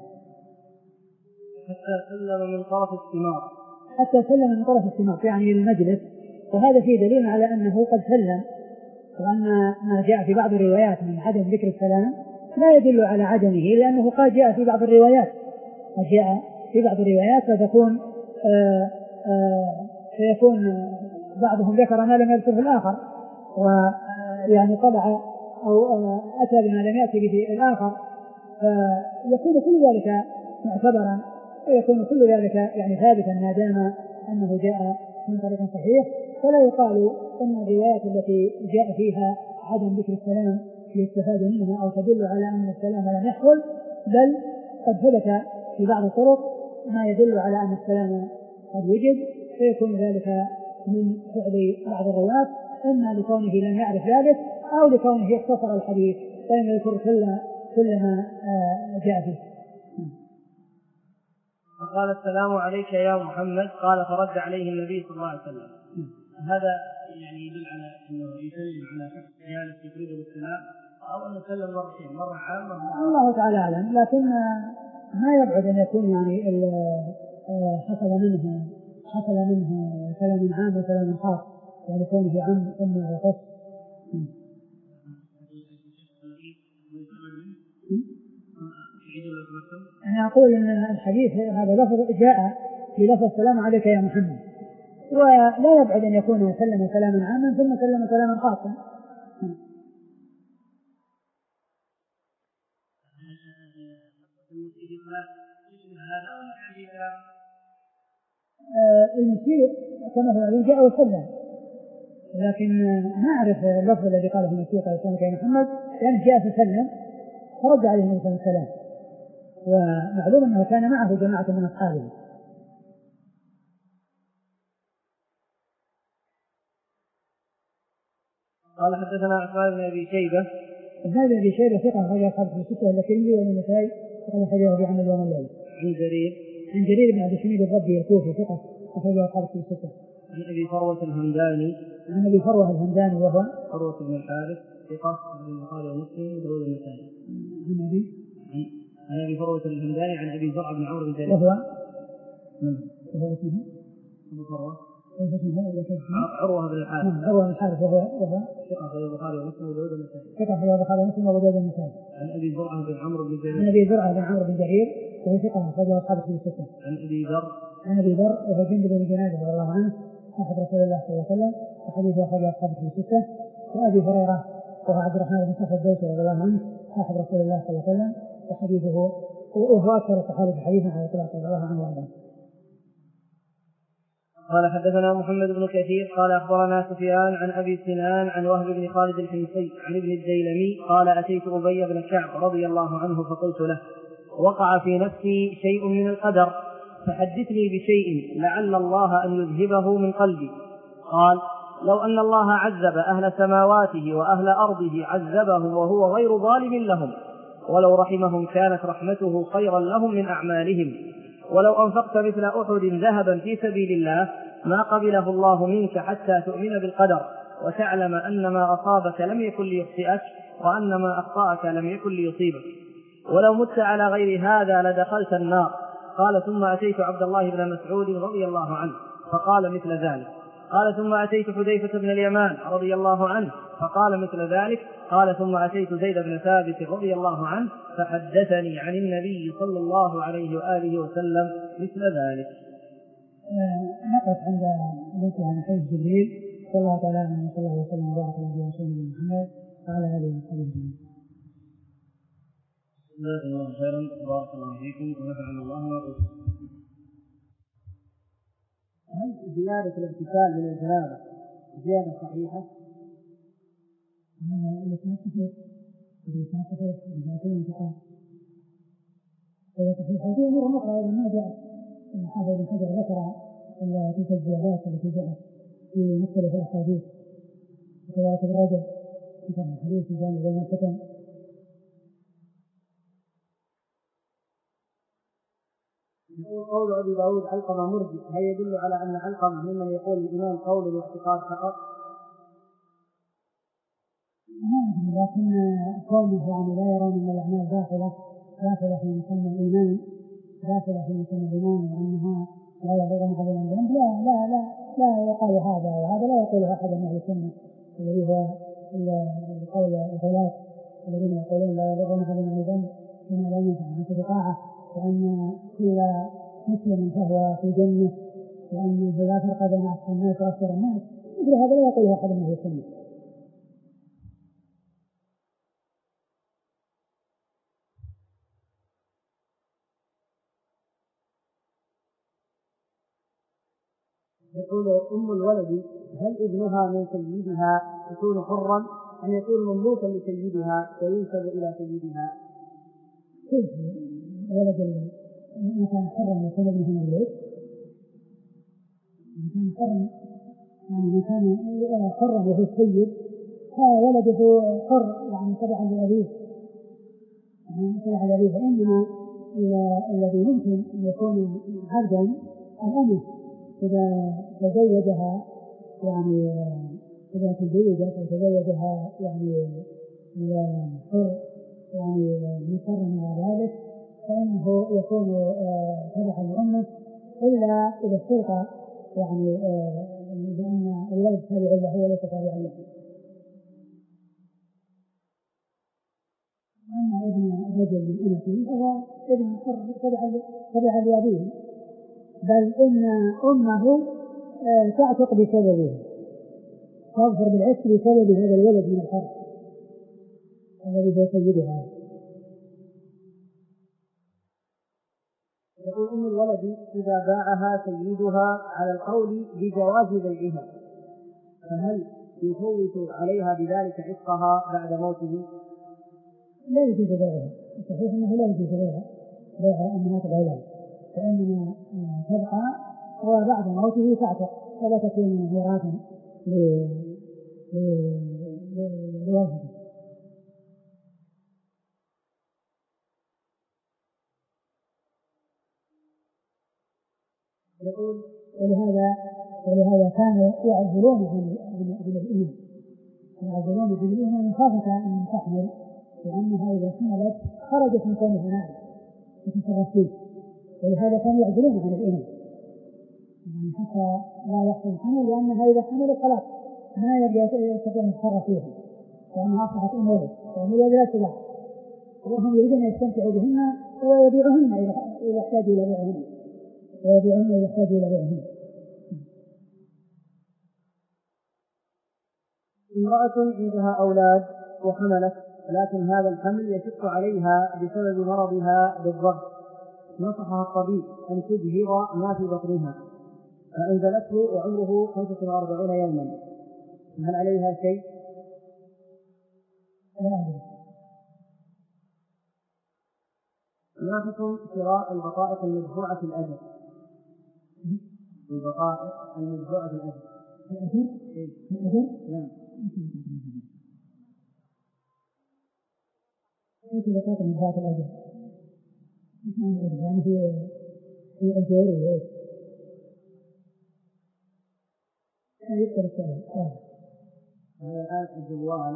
حتى سلم من طرف الثمار حتى سلم من طرف الثمار يعني المجلس، وهذا فيه دليل على أنه قد سلم، وأن ما جاء في بعض الروايات من عدم ذكر السلام لا يدل على عدمه، لأنه قد جاء في بعض الروايات قد جاء في بعض الروايات فتكون آآ آآ فيكون بعضهم ذكر ما لم يذكره الآخر، ويعني طلع أو أتى بما لم يأتي به الآخر، فيكون كل ذلك معتبرا ويكون كل ذلك يعني ثابتا ما دام أنه جاء من طريق صحيح. فلا يقال أن الروايات التي جاء فيها عدم ذكر السلام يستفاد منها أو تدل على أن السلام لم يحصل، بل قد ثبت في بعض الطرق ما يدل على أن السلام قد وجد، فيكون ذلك من فعل بعض الرواة إما لكونه لم يعرف ذلك أو لكونه يختصر الحديث فإن يذكر كل كل ما جاء فيه. فقال السلام عليك يا محمد، قال فرد عليه النبي صلى الله عليه وسلم. هذا يعني يدل على أنه يسلم على شخص جالس يفرده بالسلام أو أنه سلم مرتين مرة عامة؟ الله تعالى أعلم، لكن ما يبعد أن يكون يعني حصل منه حصل منه كلام عام وكلام خاص، يعني كونه عام ثم يخص. أنا أقول أن الحديث هذا لفظ جاء بلفظ السلام عليك يا محمد، ولا يبعد أن يكون سلم كلاما عاما ثم سلم كلاما خاصا. المسيء كما هو جاء وسلم، لكن ما أعرف اللفظ الذي قاله المسيء قال سلامك يا محمد، لأنه جاء فسلم فرد عليه النبي صلى الله عليه وسلم، ومعلوم أنه كان معه جماعة من أصحابه. قال حدثنا عثمان بن أبي شيبة. عثمان بن أبي شيبة ثقة أخرج أصحابه في الستة الترمذي والنسائي وقد أخرجه في عمل يوم الليل. عن جرير عن جرير بن عبد الحميد الربي الكوفي ثقة أخرج أصحابه في الستة. عن أبي فروة الهمداني. عن أبي فروة الهمداني وهو فروة بن الحارث ثقة من البخاري ومسلم وداود النسائي. عن أبي عن أبي فروة الهمداني عن أبي زرع بن عمرو بن جرير. وهو وهو اسمه أبو فروة عروة بن الحارث. عروة بن الحارث وهو وهو ثقة في البخاري ومسلم وداود النسائي. ثقة في البخاري ومسلم وداود النسائي. عن أبي زرع بن عمرو بن جرير. عن أبي زرع بن عمرو بن جرير وهو ثقة أخرج أصحابه في الستة. عن أبي ذر. عن أبي ذر وهو جندب بن جنادة رضي الله عنه صاحب رسول الله صلى الله عليه وسلم وحديثه أخرج أصحابه في الستة. وأبي هريرة وهو عبد الرحمن بن صخر الدوسي رضي الله عنه صاحب رسول الله صلى الله عليه وسلم وحديثه وهو أكثر الصحابة حديثا على الإطلاق رضي الله عنه وارضاه. قال حدثنا محمد بن كثير قال أخبرنا سفيان عن أبي سنان عن وهب بن خالد الحمصي عن ابن الديلمي قال أتيت أبي بن كعب رضي الله عنه فقلت له وقع في نفسي شيء من القدر فحدثني بشيء لعل الله أن يذهبه من قلبي. قال لو أن الله عذب أهل سماواته وأهل أرضه عذبهم وهو غير ظالم لهم، ولو رحمهم كانت رحمته خيرا لهم من أعمالهم، ولو أنفقت مثل أحد ذهبا في سبيل الله ما قبله الله منك حتى تؤمن بالقدر وتعلم أن ما أصابك لم يكن ليخطئك وأن ما أخطأك لم يكن ليصيبك، ولو مت على غير هذا لدخلت النار. قال ثم أتيت عبد الله بن مسعود رضي الله عنه فقال مثل ذلك. قال ثم أتيت حذيفة بن اليمان رضي الله عنه فقال مثل ذلك. قال ثم أتيت زيد بن ثابت رضي الله عنه فحدثني عن النبي صلى الله عليه وآله وسلم مثل ذلك. نقف عند التي عن حديث جبريل صلى الله تعالى عليه وصلى الله وسلم وبارك على رسوله محمد وعلى آله وصحبه أجمعين. جزاكم الله خيرا وبارك الله فيكم ونفعنا الله وبركاته. هل زيادة الاغتسال من الجنابة زيادة صحيحة؟ التي صحيح التي صحيح إذا كان انتقال هي صحيحة. وفي أمور أخرى أيضا ما جاء الحافظ بن حجر ذكر تلك الزيادات التي جاءت في مختلف الأحاديث وكذلك الرجل مثل الحديث في جامع يوم الفتن. يقول قول أبي داود علقمة مرجئ هل يدل على أن علقمة ممن يقول الإمام قول واعتقاد فقط؟ ما أدري، لكن قوله يعني لا يرون أن الأعمال داخلة داخلة في مسمى الإيمان داخلة في مسمى الإيمان وأنها لا يضرون على الذنب، لا لا لا لا يقال هذا وهذا لا يقوله أحد من أهل السنة الذي هو القول الغلاة الذين يقولون لا يضرون على الذنب كما لا ينفع عن استطاعة وأن كل مسلم فهو في الجنة وأنه لا فرق بين أحسن الناس وأكثر الناس، مثل هذا لا يقوله أحد من أهل السنة. يقول أم الولد هل ابنها من سيدها يكون حرا أن يكون مملوكا لسيدها وينسب إلى سيدها؟ كيف ولد ما كان حرا يكون ابنه مملوك؟ ما كان حرا يعني ما كان حرا وهو السيد فولده حر يعني تبعا لأبيه يعني تبعا لأبيه. وإنما الذي يمكن أن يكون عبدا الأمة إذا تزوجها يعني إذا تزوجت أو تزوجها يعني الحر يعني مضطرا إلى ذلك فإنه يكون تبعا لأمه، إلا إذا اشترط يعني بأن الولد تابع له وليس تابعا له. أما ابن الرجل من أمته فهو ابن حر تبعا لأبيه، بل إن أمه تعتق بسببه، تظفر بالعتق بسبب هذا الولد من الحر الذي هو سيدها. يقول أم الولد إذا باعها سيدها على القول بجواز بيعها، فهل يفوت عليها بذلك عتقها بعد موته؟ لا يجوز بيعها، صحيح أنه لا يجوز بيعها بيع أمهات الأولاد، وإنما تبقى وبعد موته تعتق ولا تكون ميراثا لوالده. يقول ولهذا ولهذا كانوا يعزلون عن عن عن الإمام يعزلون عن الإمام مخافة أن تحمل، لأنها إذا حملت خرجت من كونها نائب وتصرف فيه، ولهذا كانوا يعزلون عن الإمام يعني حتى لا يحصل الحمل، لأنها إذا حملت خلاص ما يستطيع أن يتصرف فيها لأنها أصبحت أم ولد، وأم الولد لا تباع، وهم يريدون أن يستمتعوا بهن ويبيعهن إذا احتاجوا إلى بيعهن ويبيعهن إذا احتاجوا إلى بيعهن. امرأة عندها أولاد وحملت، لكن هذا الحمل يشق عليها بسبب مرضها بالضغط، نصحها الطبيب أن تجهر ما في بطنها فأنزلته وعمره خمسة وأربعين يوما، هل عليها شيء؟ لا. ما حكم شراء البطائق المدفوعة الأجر؟ البطائق المدفوعة الأجر الأجر؟ الأجر؟ نعم. كيف البطائق المدفوعة الأجر؟ يعني في في أجور وإيش؟ لا يذكر السؤال. هذا الآن الجوال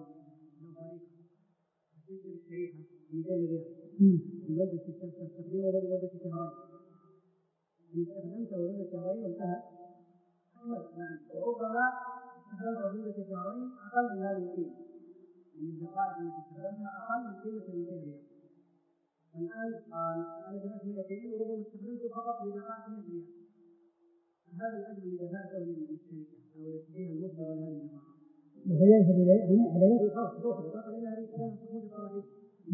الشريحة مئتين ريال لمدة تستخدمه لمدة شهرين، إن استخدمته لمدة شهرين وانتهى نعم، وربما استخدمته لمدة شهرين أقل من هذه القيمة، من الدقائق التي استخدمها أقل من قيمة مئتين ريال. الآن قال أنا دفعت مئتين وربما استخدمته فقط بدقائق مئة ريال، هذا الأجر اللي دفعته للشركة أو للجهة المصدرة لهذه البطاقة وهو يذهب إليه عليه خلاص روح البطاقة لأنها لها حدود الصلاحية.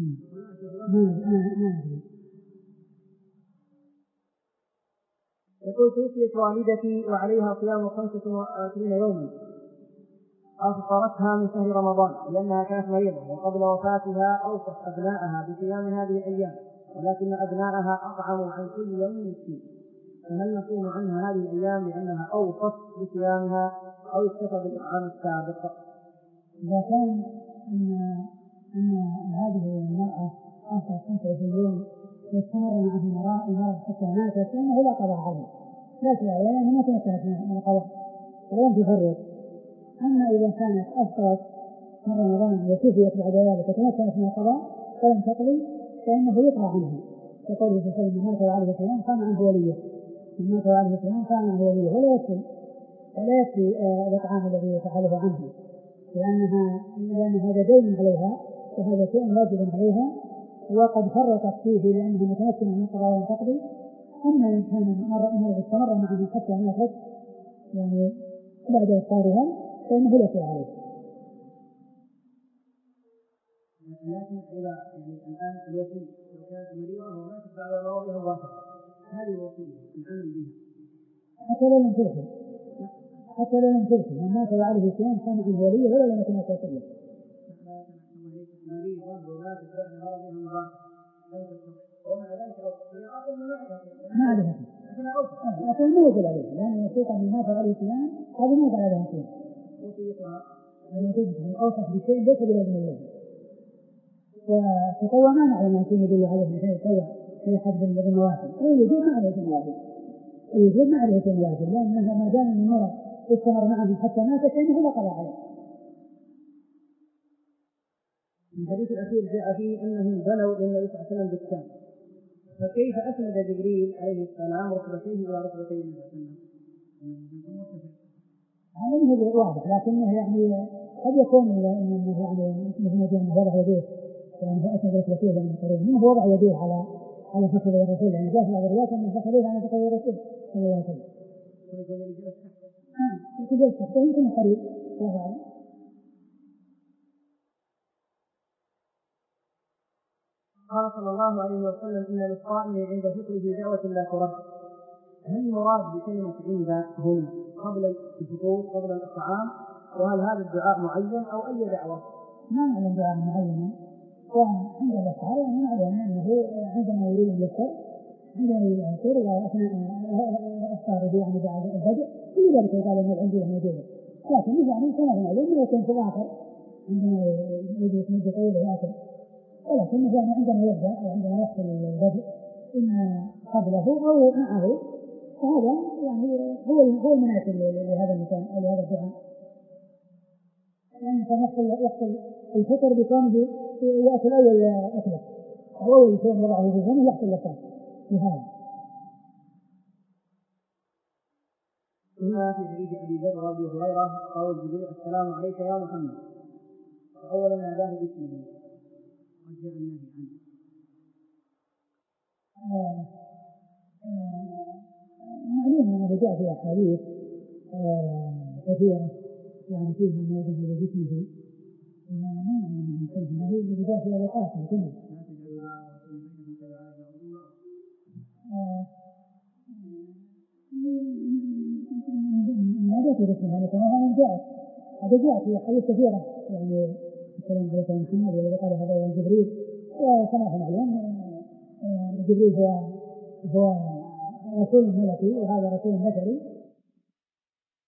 يقول توفيت والدتي وعليها صيام خمسة وعشرين يوما، أفطرتها من شهر رمضان لأنها كانت مريضة، وقبل وفاتها أوصت أبنائها بصيام هذه الأيام، ولكن أبنائها أطعموا عن كل يوم مسكين، فهل نصوم عنها هذه الأيام لأنها أوصت بصيامها أو اكتفى بالإطعام السابق؟ إذا كان أن أن هذه المرأة أصبحت خمسة وعشرين يوم واستمر معها المرض حتى ماتت فإنه لا قضاء عليه، لا شيء عليه لأنها ما تمكنت من القضاء ولم تفرط. أما إذا كانت أفطرت من رمضان وشفيت بعد ذلك وتمكنت من القضاء فلم تقضي فإنه يقضى عنها، يقول صلى الله عليه وسلم من مات وعليه صيام قام عنه وليه، من مات وعليه صيام قام عنه وليه، ولا يكفي ولا يكفي الإطعام الذي يفعله عنه، لأنها لأن هذا دين عليها وهذا شيء واجب عليها وقد فرطت فيه لأنها متمكنة من القضاء ولم تقضي. أما إن كان المرض استمر معها حتى ماتت يعني بعد إفطارها فإنه لا شيء عليه. لكن إذا يعني الآن الوصية لو كانت مريضة وماتت بعد مرضها مباشرة هذه الوصية العمل بها حتى لو لم توفي حتى لو لم توفي من مات وعليه صيام كان عنه وليه ولا لم يكن وصية. مريضة وماتت بعد مرضها مباشرة ومع ذلك هي أقل من ما عليها لكن ما وجب عليها لأن الوصية من مات وعليه صيام هذه ما جعل عليها صيام وصيتها أن يكون أوصف بشيء ليس بلازم الله، وتطوع ما نعلم أن شيء يدل عليه مثل يتطوع في حد بالنوافل، والوجود ما عليه النوافل الوجود ما عليه النوافل لأنه ما دام من مرض استمر معهم حتى مات فإنه لا قضاء عليه. الحديث الأخير جاء فيه أنهم بنوا للنبي صلى الله عليه وسلم دكان، فكيف أسند جبريل عليه السلام ركبتيه إلى ركبتي النبي صلى الله عليه وسلم؟ هذا مو واضح، لكنه يعني قد يكون انه يعني مثل ما جاء وضع يديه، يعني هو اسند ركبتيه يعني قريب منه وضع يديه على على فخذي الرسول، يعني جاء في بعض الروايات انه فخذيه على فخذي الرسول صلى الله عليه وسلم. ويقول لي جلس تحت. اه يكون جلس تحت يمكن قريب والله اعلم. قال صلى الله عليه وسلم إن للصائم عند فطره دعوة لا ترد. هل المراد بكلمة عند هنا قبل الفطور قبل الطعام؟ وهل هذا الدعاء معين أو أي دعوة؟ ما نعلم دعاء معينا، وعند الأفطار يعني معلوم أنه عندما يريد أن يفطر عندما يريد أن يفطر وأثناء أفطاره يعني بعد البدء كل ذلك يقال أن العندية موجودة، لكن يعني كما هو معلوم ما يكون في الآخر عندما يجلس مدة طويلة يأكل، ولكن يعني عندما يبدأ أو عندما يحصل البدء إما قبله أو معه، فهذا يعني هو هو المناسب لهذا المكان أو لهذا الدعاء. يعني كان يحصل يحصل الفطر بكونه يأكل أول أكلة أو أول شيء يضعه في فمه يحصل لفظ لهذا. هنا في حديث أبي ذر وأبي هريرة قول جبريل السلام عليك يا محمد، فأولا ناداه باسمه وجاء النهي عنه. آه آه معلوم أنه جاء في أحاديث آه كثيرة يعني فيها ما يدل على جسمه، وما نعلم من كيف النهي الذي جاء في أوقات كله. من هذا الرسول يعني كما هو جاء هذا جاء في أحاديث كثيرة يعني السلام عليك يا محمد والذي قال هذا إلى جبريل، وكما هو معلوم جبريل هو هو رسول ملكي وهذا رسول بشري،